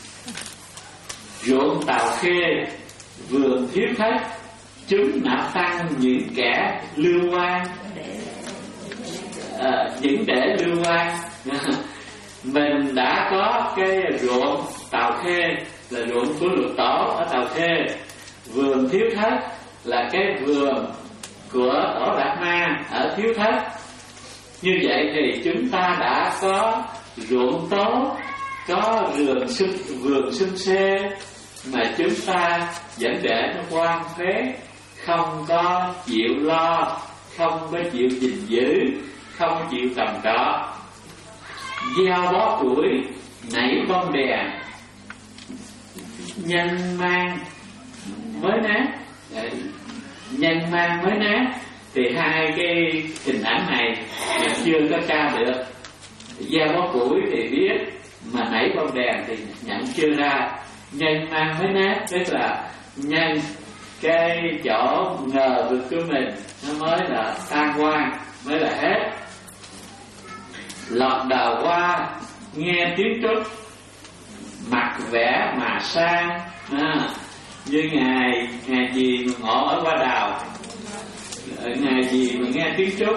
ruộng Tàu Khê, vườn thiếu khách, chúng nạp tăng những kẻ lưu quan. À, những kẻ lưu quan. Mình đã có cái ruộng Tàu Khê là ruộng của Lục Tổ ở Tàu Khê. Vườn Thiếu Thất là cái vườn của Tổ Đạt Ma ở Thiếu Thất. Như vậy thì chúng ta đã có ruộng tốt, có vườn xum, vườn xum xê, mà chúng ta vẫn để nó quan phế, không có chịu lo, không có chịu gìn giữ, không chịu trồng trọt. Gieo bó củi, nảy bông đèn, nhân mang mới nát. Nhân mang mới nát. Thì hai cái hình ảnh này mà chưa có tra được. Gieo bó củi thì biết, mà nảy bông đèn thì nhận chưa ra. Nhân mang mới nát tức là nhân cái chỗ ngờ vực của mình nó mới là tan hoang, mới là hết. Lọt đào hoa nghe tiếng trúc, mặt vẽ mà sang. À, như ngài ngài gì mà ngộ ở Hoa Đào, ngài gì mà nghe tiếng trúc.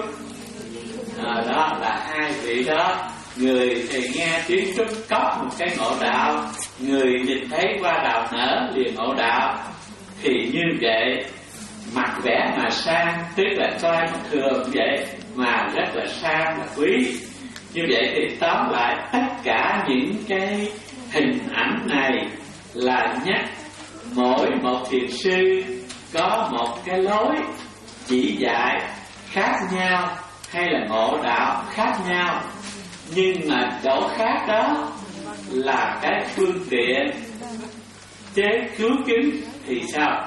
À, đó là hai vị đó. Người thì nghe tiếng trúc cốc một cái ngộ đạo, người nhìn thấy hoa đào nở liền ngộ đạo. Thì như vậy mặt vẽ mà sang, tức là coi thường vậy mà rất là sang và quý. Như vậy thì tóm lại tất cả những cái hình ảnh này là nhắc mỗi một thiền sư có một cái lối chỉ dạy khác nhau, hay là ngộ đạo khác nhau. Nhưng mà chỗ khác đó là cái phương tiện. Chứ cứu kính thì sao?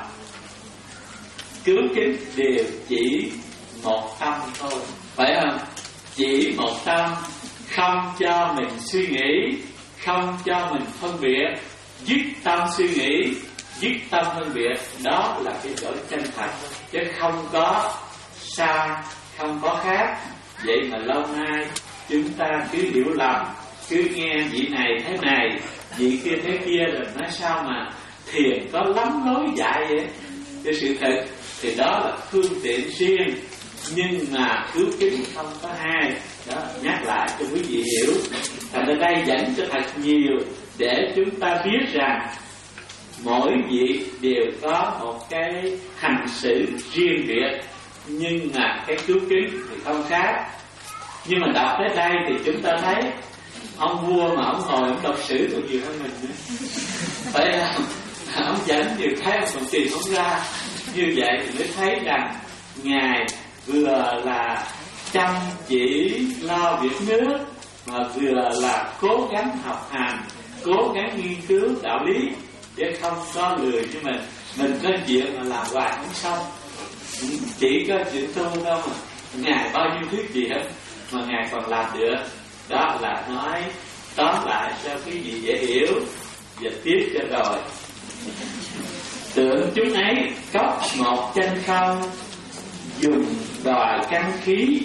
Cứu kính đều chỉ một tâm thôi, phải không? Chỉ một tâm, không cho mình suy nghĩ, không cho mình phân biệt, dứt tâm suy nghĩ, dứt tâm phân biệt. Đó là cái chỗ chân thật, chứ không có xa, không có khác. Vậy mà lâu nay chúng ta cứ hiểu lầm, cứ nghe vị này thế này, vị kia thế kia, rồi nói sao mà thiền có lắm lối dạy vậy. Cái sự thật thì đó là phương tiện riêng, nhưng mà cứu kính không có hai. Đó, nhắc lại cho quý vị hiểu. Thành ra đây dẫn cho thật nhiều để chúng ta biết rằng mỗi vị đều có một cái hành xử riêng biệt, nhưng mà cái cứu kính thì không khác. Nhưng mà đọc tới đây thì chúng ta thấy ông vua mà ông ngồi ông đọc sử còn nhiều hơn mình nữa. Phải không? Ông dẫn nhiều cái ông còn tìm ông ra. Như vậy thì mới thấy rằng ngài vừa là chăm chỉ lo việc nước, mà vừa là cố gắng học hành, cố gắng nghiên cứu đạo lý, chứ không có lười cho mình. Mình có chuyện mà làm hoài không xong, chỉ có chuyện tu không mà ngài bao nhiêu thứ gì hết mà ngài còn làm được. Đó là nói tóm lại cho quý vị dễ hiểu. Và tiếp cho rồi. Tưởng chúng ấy cốc một chân không, dùng đòi căn khí.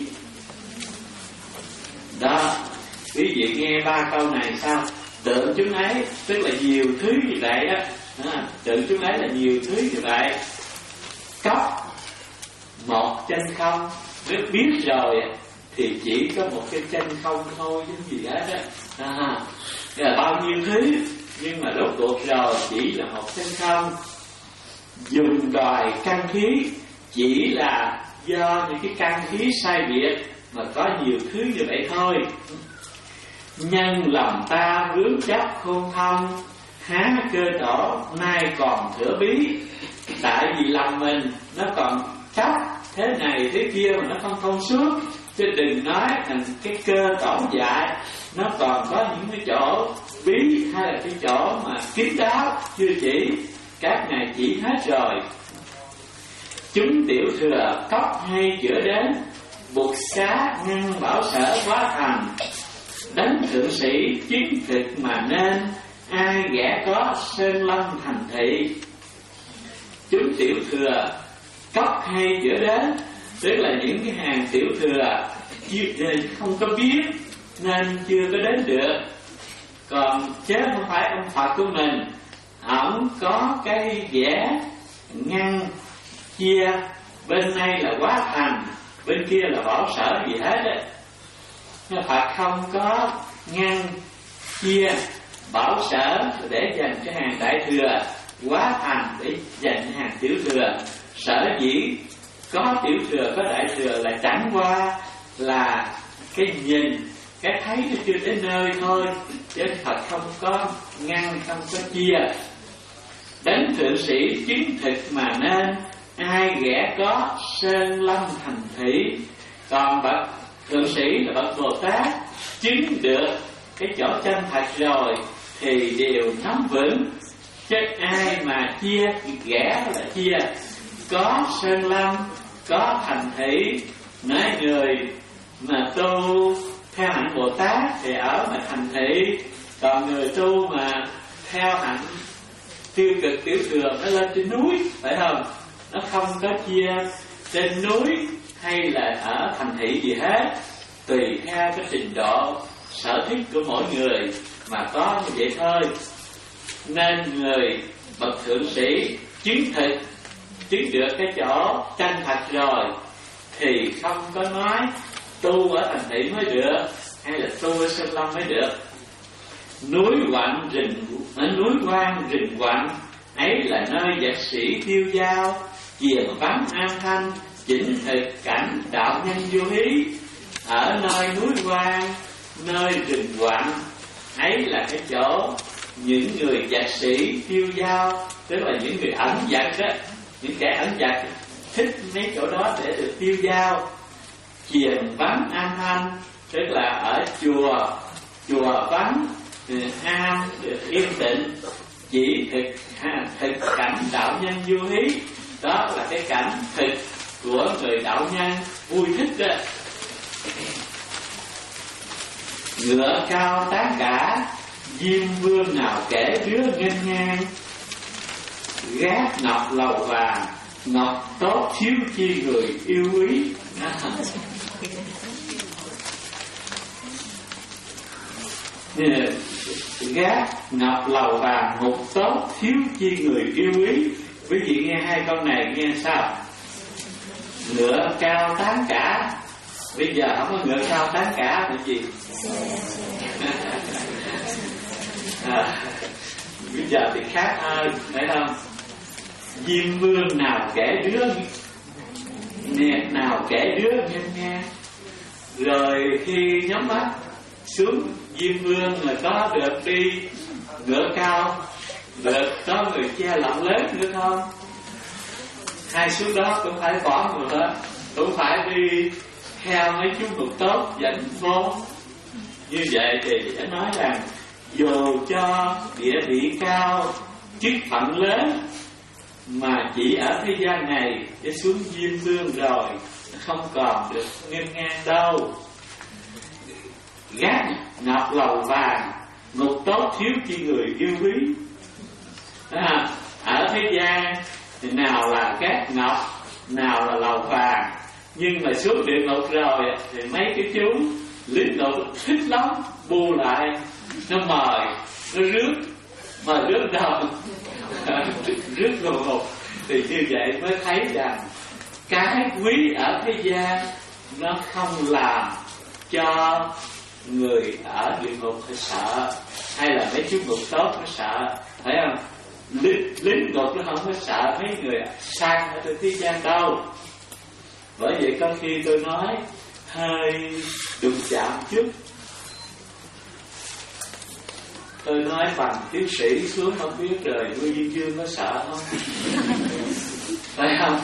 Đó, quý vị nghe ba câu này sao? Tượng chúng ấy, tức là nhiều thứ như vậy đó. À, tượng chúng ấy là nhiều thứ như vậy. Cốc một chân không, nếu biết rồi thì chỉ có một cái chân không thôi chứ gì hết á. À, là bao nhiêu thứ, nhưng mà rốt cuộc rồi chỉ là một chân không. Dùng đòi căn khí, chỉ là do những cái căn khí sai biệt mà có nhiều thứ như vậy thôi. Nhân lòng ta vướng chấp khôn thông, há cơ tổ nay còn thừa bí. Tại vì lòng mình nó còn chấp thế này thế kia mà nó không thông suốt, chứ đừng nói thành cái cơ tổ dại. Nó còn có những cái chỗ bí hay là cái chỗ mà kín đáo chưa chỉ. Các ngài chỉ hết rồi. Chúng tiểu thừa cốc hay chữa đến, buộc xá ngăn bảo sở quá thành. Đấng thượng sĩ chứng thực mà nên, ai ghẻ có sơn lâm thành thị. Chúng tiểu thừa cốc hay chữa đến, tức là những cái hàng tiểu thừa chưa, không có biết nên chưa có đến được. Còn chứ không phải ông Phật của mình, ổng có cái vẽ ngăn chia, bên này là quá thành, bên kia là bảo sở gì hết á. Nhưng Phật không có ngăn chia bảo sở để dành cho hàng đại thừa, quá thành để dành cho hàng tiểu thừa. Sở dĩ có tiểu thừa có đại thừa là chẳng qua là cái nhìn, cái thấy nó chưa đến nơi thôi, chứ Phật không có ngăn, không có chia. Đấng thượng sĩ chứng thực mà nên, ai ghẻ có sơn lâm thành thủy. Còn bậc thượng sĩ là bậc Bồ Tát chứng được cái chỗ chân thật rồi thì đều nắm vững. Chứ ai mà chia ghẻ là chia, có sơn lâm, có thành thủy. Nói người mà tu theo hạnh Bồ Tát thì ở mà thành thị, còn người tu mà theo hạnh tiêu cực tiểu thừa nó lên trên núi, phải không? Nó không có chia trên núi hay là ở thành thị gì hết, tùy theo cái trình độ sở thích của mỗi người mà có như vậy thôi. Nên người bậc thượng sĩ chứng thực, chứng được cái chỗ chân thật rồi thì không có nói tu ở thành thị mới được hay là tu ở sơn lâm mới được. Núi quạnh rình, núi quan rình quạnh ấy là nơi vật sĩ tiêu dao, chìa vắng an thanh, chỉnh thực cảnh đạo nhân vô ý. Ở nơi núi quan, nơi rình quạnh ấy là cái chỗ những người vật sĩ tiêu dao, tức là những người ẩn vật đó, những kẻ ẩn vật thích mấy chỗ đó để được tiêu dao. Chìa vắng an thanh, tức là ở chùa, chùa vắng an được yên tĩnh, chỉ thực thực cảnh đạo nhân vô ý. Đó là cái cảnh thực của người đạo nhân vui thích đó. Ngựa cao tán cả, diêm vương nào kể đứa nghênh ngang. Gác ngọc lầu vàng, ngọc tốt thiếu chi người yêu quý. Gác ngọc lầu vàng, ngọc tốt thiếu chi người yêu quý. Quý vị nghe hai câu này nghe sao? Ngựa cao tán cả. Bây giờ không có ngựa cao tán cả là gì? À, bây giờ thì khác hơn, phải không? Diêm vương nào kể đứa nè, nào kể đứa nghe nghe. Rồi khi nhắm mắt xuống, Diêm vương là có được đi ngựa cao, được có người che lọng lớn nữa không? Hai xuống đó cũng phải bỏ người đó, cũng phải đi theo mấy chú ngục tốt dẫn vô. Như vậy thì đã nói rằng dù cho địa vị cao, chức phận lớn, mà chỉ ở thế gian này để xuống Diêm vương rồi không còn được nghênh ngang đâu. Gác ngọc lầu vàng, ngục tốt thiếu chi người yêu quý. À, ở thế gian thì nào là cát ngọc, nào là lầu vàng. Nhưng mà xuống địa ngục rồi thì mấy cái chú lính ngục thích lắm, bu lại, nó mời, nó rước, mời rước đâu rước vào ngục. Thì như vậy mới thấy rằng cái quý ở thế gian nó không làm cho người ở địa ngục phải sợ, hay là mấy chú ngục tốt nó sợ, phải không? Lính, lính ngục nó không có sợ mấy người sang ở trên thế gian đâu. Bởi vậy có khi tôi nói hơi đụng chạm chút, tôi nói bằng tiến sĩ xuống không biết rồi Vua Diên Dương có sợ không? Phải không?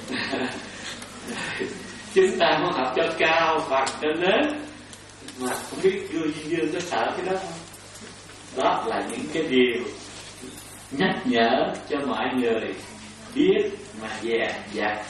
Chúng ta muốn học cho cao, bằng cho lớn, mà không biết Vua Diên Dương có sợ cái đó không? Đó là những cái điều nhắc nhở cho mọi người biết mà dè dặt.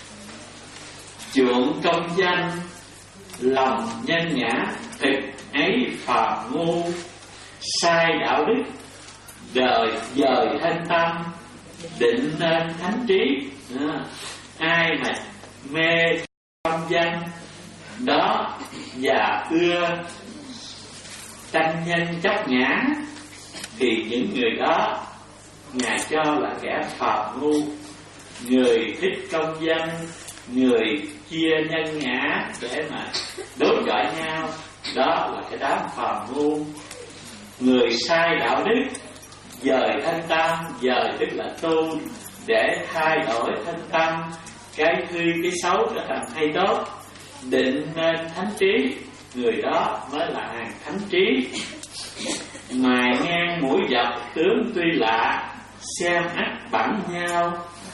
Chuộng công danh, lòng nhân ngã, thực ấy phàm ngu, sai đạo đức, đời dời thanh tâm, định nên thánh trí. À, ai mà mê công danh đó và ưa tranh nhân chấp ngã thì những người đó Ngài cho là kẻ phàm ngu. Người thích công danh, người chia nhân ngã để mà đối chọi nhau, đó là cái đám phàm ngu. Người sai đạo đức, dời thanh tâm, dời tức là tu để thay đổi thanh tâm, cái hư cái xấu trở thành hay tốt, định nên thánh trí, người đó mới là hàng thánh trí. Mài ngang mũi dọc tướng tuy lạ, xem ắt bẵng nhau.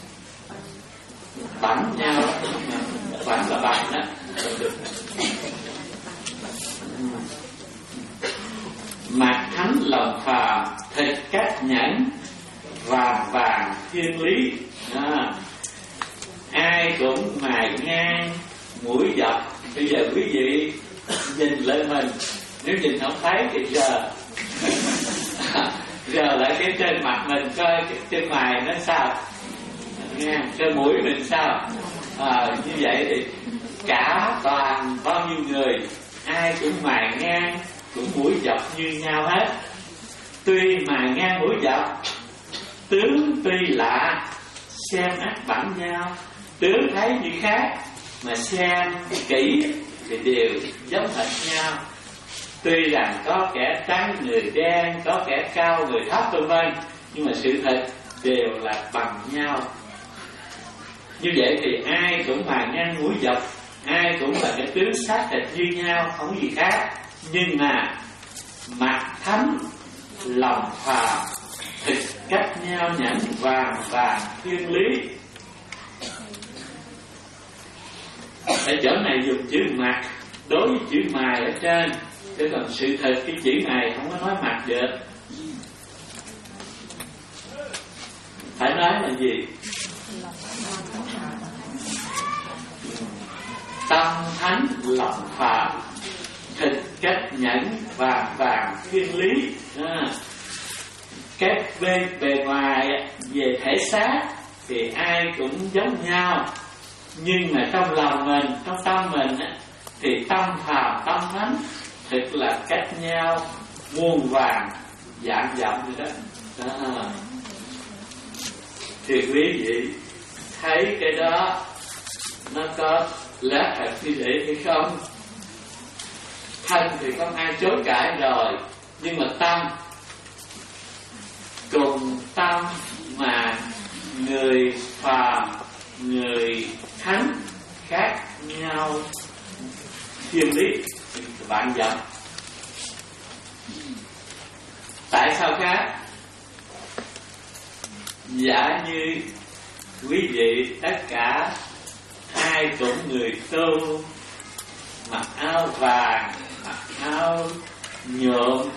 Bẵng nhau, bẵng là bẵng đó. Mặt thánh lòng phàm, thịt cách nhẫn, vàng vàng thiên lý. À, ai cũng mài ngang mũi dọc. Bây giờ quý vị nhìn lên mình, nếu nhìn không thấy thì giờ giờ lại cái trên mặt mình coi cái trên mày nó sao, nghe trên mũi mình sao. À, như vậy thì cả toàn bao nhiêu người ai cũng mài ngang cũng mũi dọc như nhau hết. Tuy mài ngang mũi dọc, tướng tuy lạ, xem ắt bẵng nhau. Tướng thấy như khác mà xem kỹ thì đều giống hệt nhau. Tuy rằng có kẻ trắng người đen, có kẻ cao người thấp vân vân, nhưng mà sự thật đều là bằng nhau. Như vậy thì ai cũng mài ngang mũi dọc, ai cũng là cái tướng xác thịt như nhau, không gì khác. Nhưng mà mặt thánh lòng phàm, thịt cách nhau nhẫn, vàng vàng thiên lý. Ở chỗ này dùng chữ mặt đối với chữ mài ở trên, chứ còn sự thật cái chữ này không có nói mặt được. Phải nói là gì? Tâm thánh lòng phàm, thịt cách nhẫn, vàng vàng thiên lý. À, các bên bề ngoài về thể xác thì ai cũng giống nhau, nhưng mà trong lòng mình, trong tâm mình á, thì tâm phàm tâm thánh thực là cách nhau muôn vàng dạng dặm rồi đó. À, thì quý vị thấy cái đó nó có lẽ thật như vậy hay không? Thân thì không ai chối cãi rồi, nhưng mà tâm, cùng tâm mà người phàm người thánh khác nhau thiên lý vạn dặm. Tại sao khác? Giả như quý vị tất cả ai cũng người tu, mặc áo vàng, mặc áo nhuộm,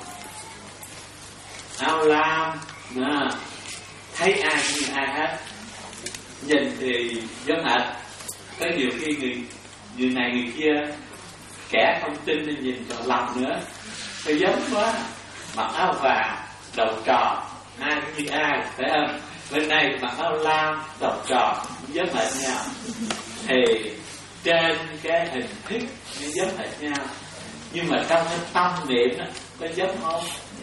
áo lam, à, thấy ai như ai hết, nhìn thì giống hệt. Có nhiều khi người người này người kia kẻ không tin nên nhìn còn lầm nữa, phải giống quá, mặc áo vàng, đầu tròn, ai cũng như ai, phải không? bên này mặc áo lam độc tròn giống hệt nhau, thì trên cái hình thức nó giống hệt nhau, nhưng mà trong cái tâm niệm đó, có giống không?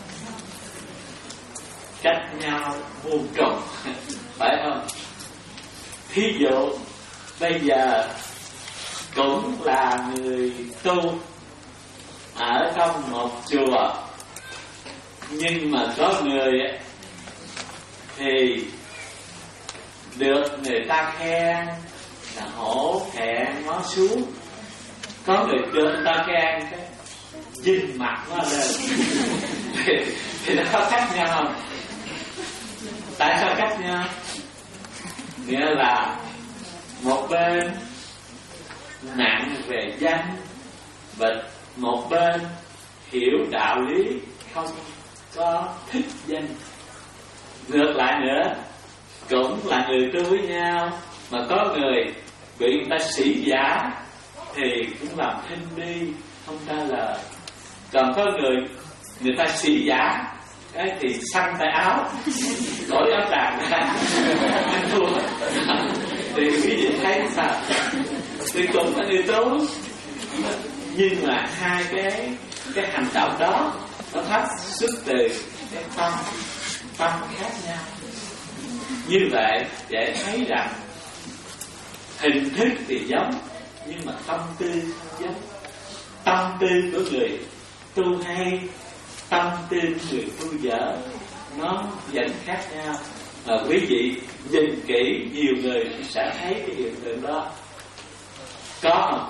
Cách nhau muôn trùng, phải không? Thí dụ bây giờ cũng là người tu ở trong một chùa, nhưng mà có người thì được người ta khen là hổ thẹn nó xuống, có người được người ta khen cái dinh mặt nó lên. thì, thì nó có khác nhau không? Tại sao khác nhau? Nghĩa là một bên nặng về danh và một bên hiểu đạo lý, không có thích danh. Ngược lại nữa, cũng là người tu với nhau, mà có người bị người ta sĩ giả thì cũng làm thinh đi, không trả lời. Còn có người người ta sĩ giả cái thì xăng tay áo, đổi áo đàn ra, anh thua. Thì quý vị thấy sao? Thì cũng là người tu, nhưng mà hai cái cái hành động đó nó phát xuất từ cái tâm tâm khác nhau. Như vậy để thấy rằng hình thức thì giống, nhưng mà tâm tư không giống. Tâm tư của người tu hay, tâm tư của người tu dở nó vẫn khác nhau. Mà quý vị nhìn kỹ, nhiều người sẽ thấy cái hiện tượng đó. Có không?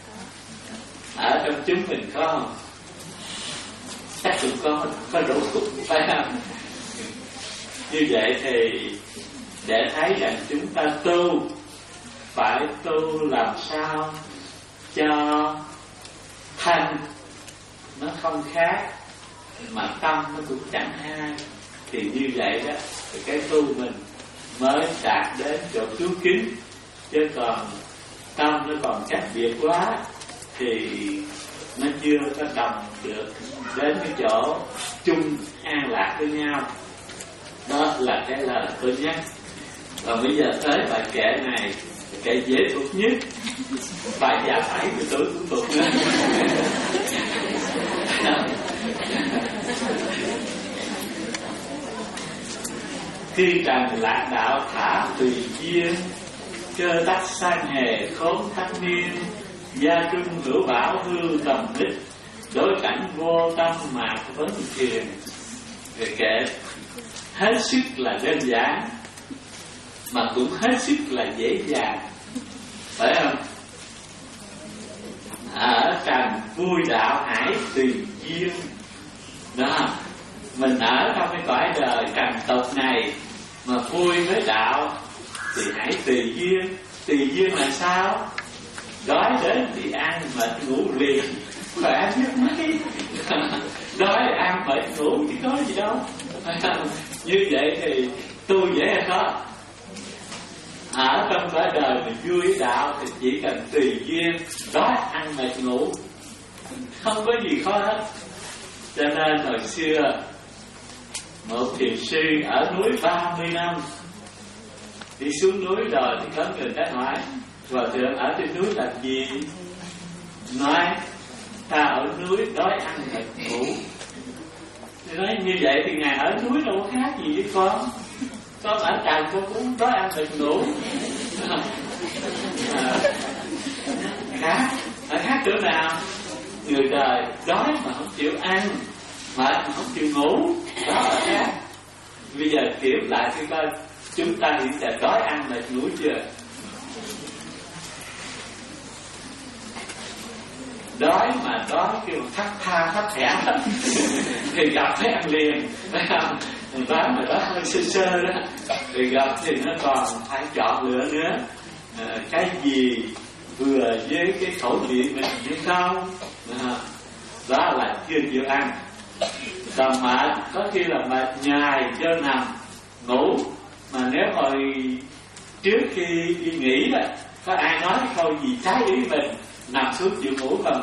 Ở trong chúng mình có không? Chắc cũng có, có đủ cũng phải không? Như vậy thì để thấy rằng chúng ta tu phải tu làm sao cho thân nó không khác, mà tâm nó cũng chẳng hai, thì như vậy đó thì cái tu mình mới đạt đến chỗ cứu kính. Chứ còn tâm nó còn cách biệt quá thì nó chưa có đồng được đến cái chỗ chung an lạc với nhau. Đó là cái lời tôi nhắc. Còn bây giờ tới bài kệ này, kệ dễ thuộc nhất, bài giả phải của tôi cũng thuộc nữa. Khi trần lạc đạo thả tùy duyên, cơ tắc sang hề khốn thắc niên, gia trung hữu bảo hư tầm đích, đối cảnh vô tâm mạc vấn thiền. Về kệ hết sức là đơn giản mà cũng hết sức là dễ dàng, phải không? Ở trần vui đạo hải tùy duyên đó, mình ở trong cái cõi đời trần tục này mà vui với đạo thì hãy tùy duyên. Tùy duyên là sao? Đói đến thì ăn, mệt ngủ liền, khỏe biết mấy. Đói ăn mệt ngủ chứ có gì đâu. Như vậy thì tu dễ hay khó? Ở trong cõi đời mình vui với đạo thì chỉ cần tùy duyên, đói ăn mệt ngủ, không có gì khó hết. Cho nên hồi xưa một thiền sư ở núi ba mươi năm, đi xuống núi rồi thì có người ta hỏi: Hòa thượng ở trên núi làm gì? Nói: ta ở núi đói ăn mệt ngủ. Thì nói như vậy thì ngài ở núi đâu có khác gì với con. Con ở trần con cũng đói ăn mệt ngủ. À, khác, ở khác chỗ nào? Người đời đói mà không chịu ăn, mệt mà không chịu ngủ, đó là khác. Bây giờ kiểm lại thì coi chúng ta hiện giờ đói ăn mệt ngủ chưa? Đói mà đói kêu thắt tha thắt thẻ thì gặp phải ăn liền, phải không? Đói mà đói hơi sơ sơ đó thì gặp thì nó còn phải chọn lựa nữa, à, cái gì vừa với cái khẩu vị mình hay không, à, đó là chưa chịu ăn. Còn mệt có khi là mệt nhài cho nằm ngủ, mà nếu hồi trước khi đi nghỉ đó có ai nói cái câu gì trái ý mình, nằm xuống chịu ngủ không?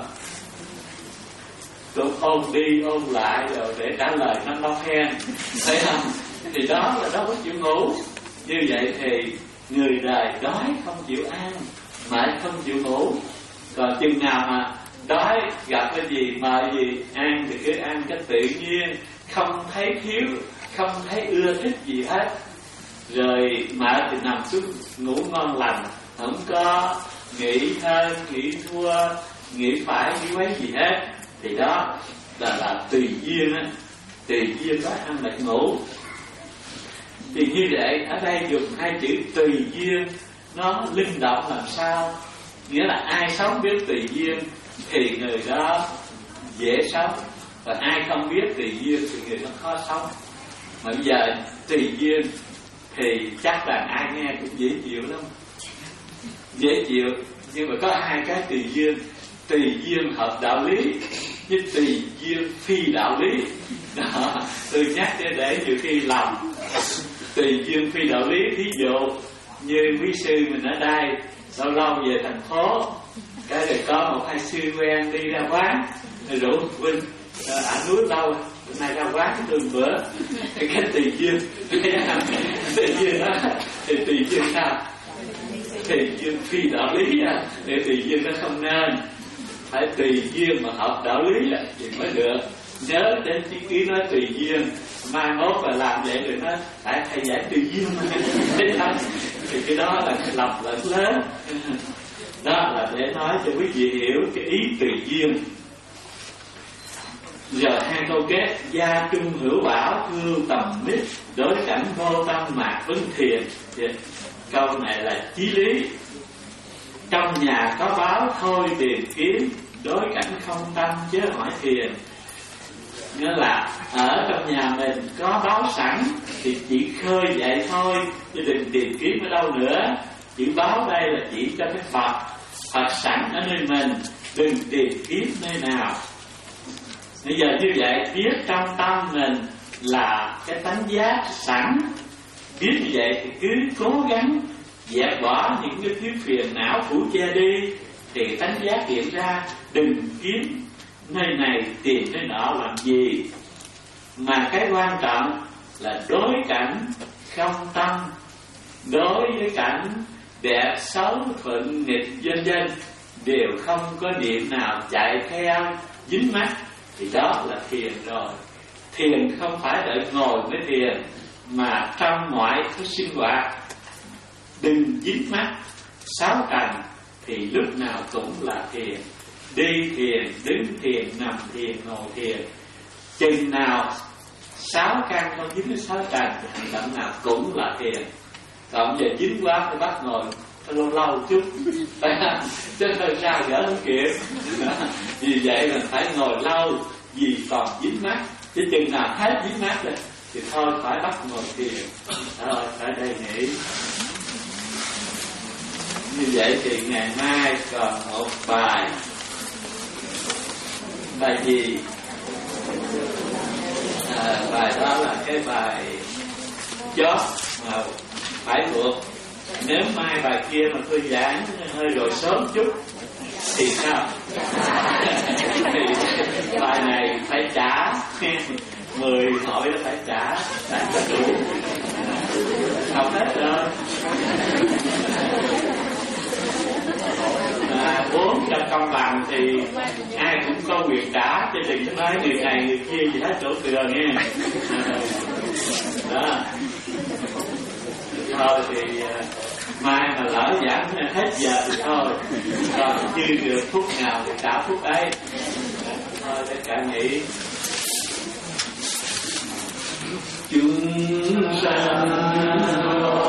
Cũng ôm đi ôm lại rồi để trả lời nó lo khen, thấy không? Thì đó là đâu có chịu ngủ. Như vậy thì người đời đói không chịu ăn, mệt không chịu ngủ. Còn chừng nào mà đói gặp cái gì mời gì ăn thì cứ ăn cái tự nhiên, không thấy thiếu, không thấy ưa thích gì hết. Rồi mệt thì nằm xuống ngủ ngon lành, không có nghĩ hơn, nghĩ thua, nghĩ phải, nghĩ quấy gì hết. Thì đó là, là tùy duyên á, tùy duyên đó ăn lại ngủ. Thì như vậy ở đây dùng hai chữ tùy duyên nó linh động làm sao? Nghĩa là ai sống biết tùy duyên thì người đó dễ sống, và ai không biết tùy duyên thì người đó khó sống. Mà bây giờ tùy duyên thì chắc là ai nghe cũng dễ chịu lắm, dễ chịu. Nhưng mà có hai cái tùy duyên: tùy duyên hợp đạo lý với tùy duyên phi đạo lý. Đó, tôi nhắc để để nhiều khi lầm. Tùy duyên phi đạo lý, thí dụ như quý sư mình ở đây lâu lâu về thành phố, cái rồi có một hai sư quen đi ra quán, rồi rủ Vinh ảnh núi lâu bữa nay ra quán từng bữa. Cái tùy duyên, tùy duyên đó thì tùy duyên sao? Tùy duyên phi đạo lý à, để tùy duyên nó không nên, phải tùy duyên mà hợp đạo lý là thì mới được. Nhớ đến chi ký nói tùy duyên, mai mốt là làm vậy rồi nó phải thầy giải tùy duyên thì cái đó là cái lầm lẫn lớn. Đó là để nói cho quý vị hiểu cái ý tùy duyên. Giờ hai câu kết: gia trung hữu bảo, thương tầm mít, đối cảnh vô tâm mạc vấn thiền. Câu này là chí lý. Trong nhà có báo thôi tìm kiếm, đối cảnh không tâm chớ hỏi thiền. Nghĩa là ở trong nhà mình có báo sẵn thì chỉ khơi vậy thôi, chứ đừng tìm kiếm ở đâu nữa. Chữ báo đây là chỉ cho cái Phật, Phật sẵn ở nơi mình, đừng tìm kiếm nơi nào. Bây giờ như vậy, biết trong tâm mình là cái tánh giác sẵn. Biết như vậy thì cứ cố gắng dẹp bỏ những cái thiếu phiền não phủ che đi, thì tánh giác hiện ra. Đừng kiếm nơi này tìm nơi nọ làm gì, mà cái quan trọng là đối cảnh không tâm, đối với cảnh đẹp xấu thuận nghịch vân vân đều không có niệm nào chạy theo dính mắc, thì đó là thiền rồi. Thiền không phải đợi ngồi mới thiền, mà trong mọi cái sinh hoạt đừng dính mắc sáu cảnh thì lúc nào cũng là thiền. Đi thiền, đứng thiền, nằm thiền, ngồi thiền. Chừng nào sáu căn không dính với sáu trần thì hành động nào cũng là thiền. Còn giờ dính quá thì bắt ngồi lâu lâu chút, chứ hơi sao gỡ không kịp. Vì vậy mình phải ngồi lâu, vì còn dính mắt. Chứ chừng nào hết dính mắt rồi thì thôi phải bắt ngồi thiền. Thôi phải đây nghỉ. Như vậy thì ngày mai còn một bài. Bài gì? À, bài đó là cái bài chót mà phải thuộc. Nếu mai bài kia mà tôi giảng hơi rồi sớm chút thì sao? Thì bài này phải trả mười hội nó phải trả trả cho đủ, học hết rồi. À, bốn trăm công bằng thì ai cũng có quyền trả, chứ đừng có nói người này người kia gì hết chỗ thừa nghe. Đó. Thôi thì mai mà lỡ giảng hết giờ thì thôi, còn chưa được phút nào thì trả phút ấy. Thôi tất cả nghỉ. Chúng sanh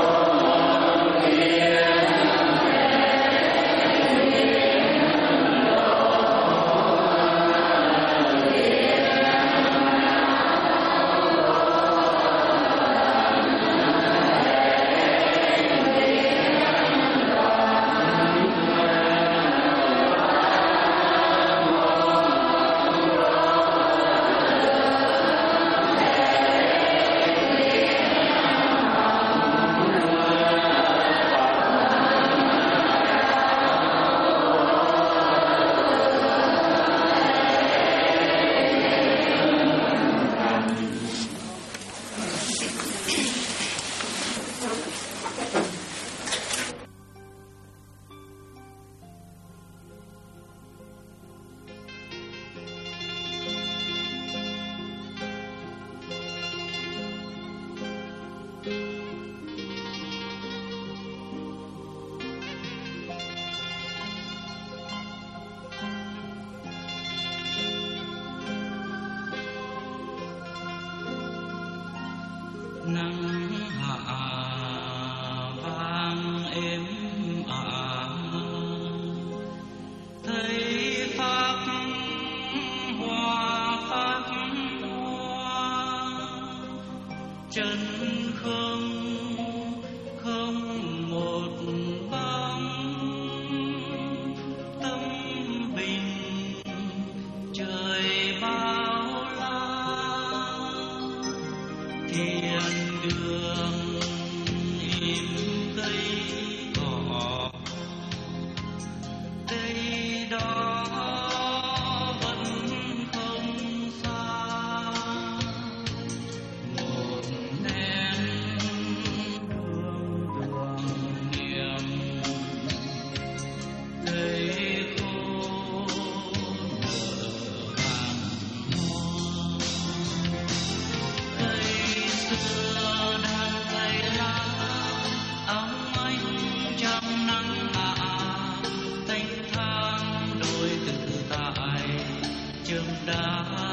tìm cây cỏ, cây đó vẫn không xa. Một nén hương tưởng niệm, cây khô nở vàng hoa. Cây xưa đang lay lá óng ánh trong nắng hạ, thanh thang đôi tự tại chớm đá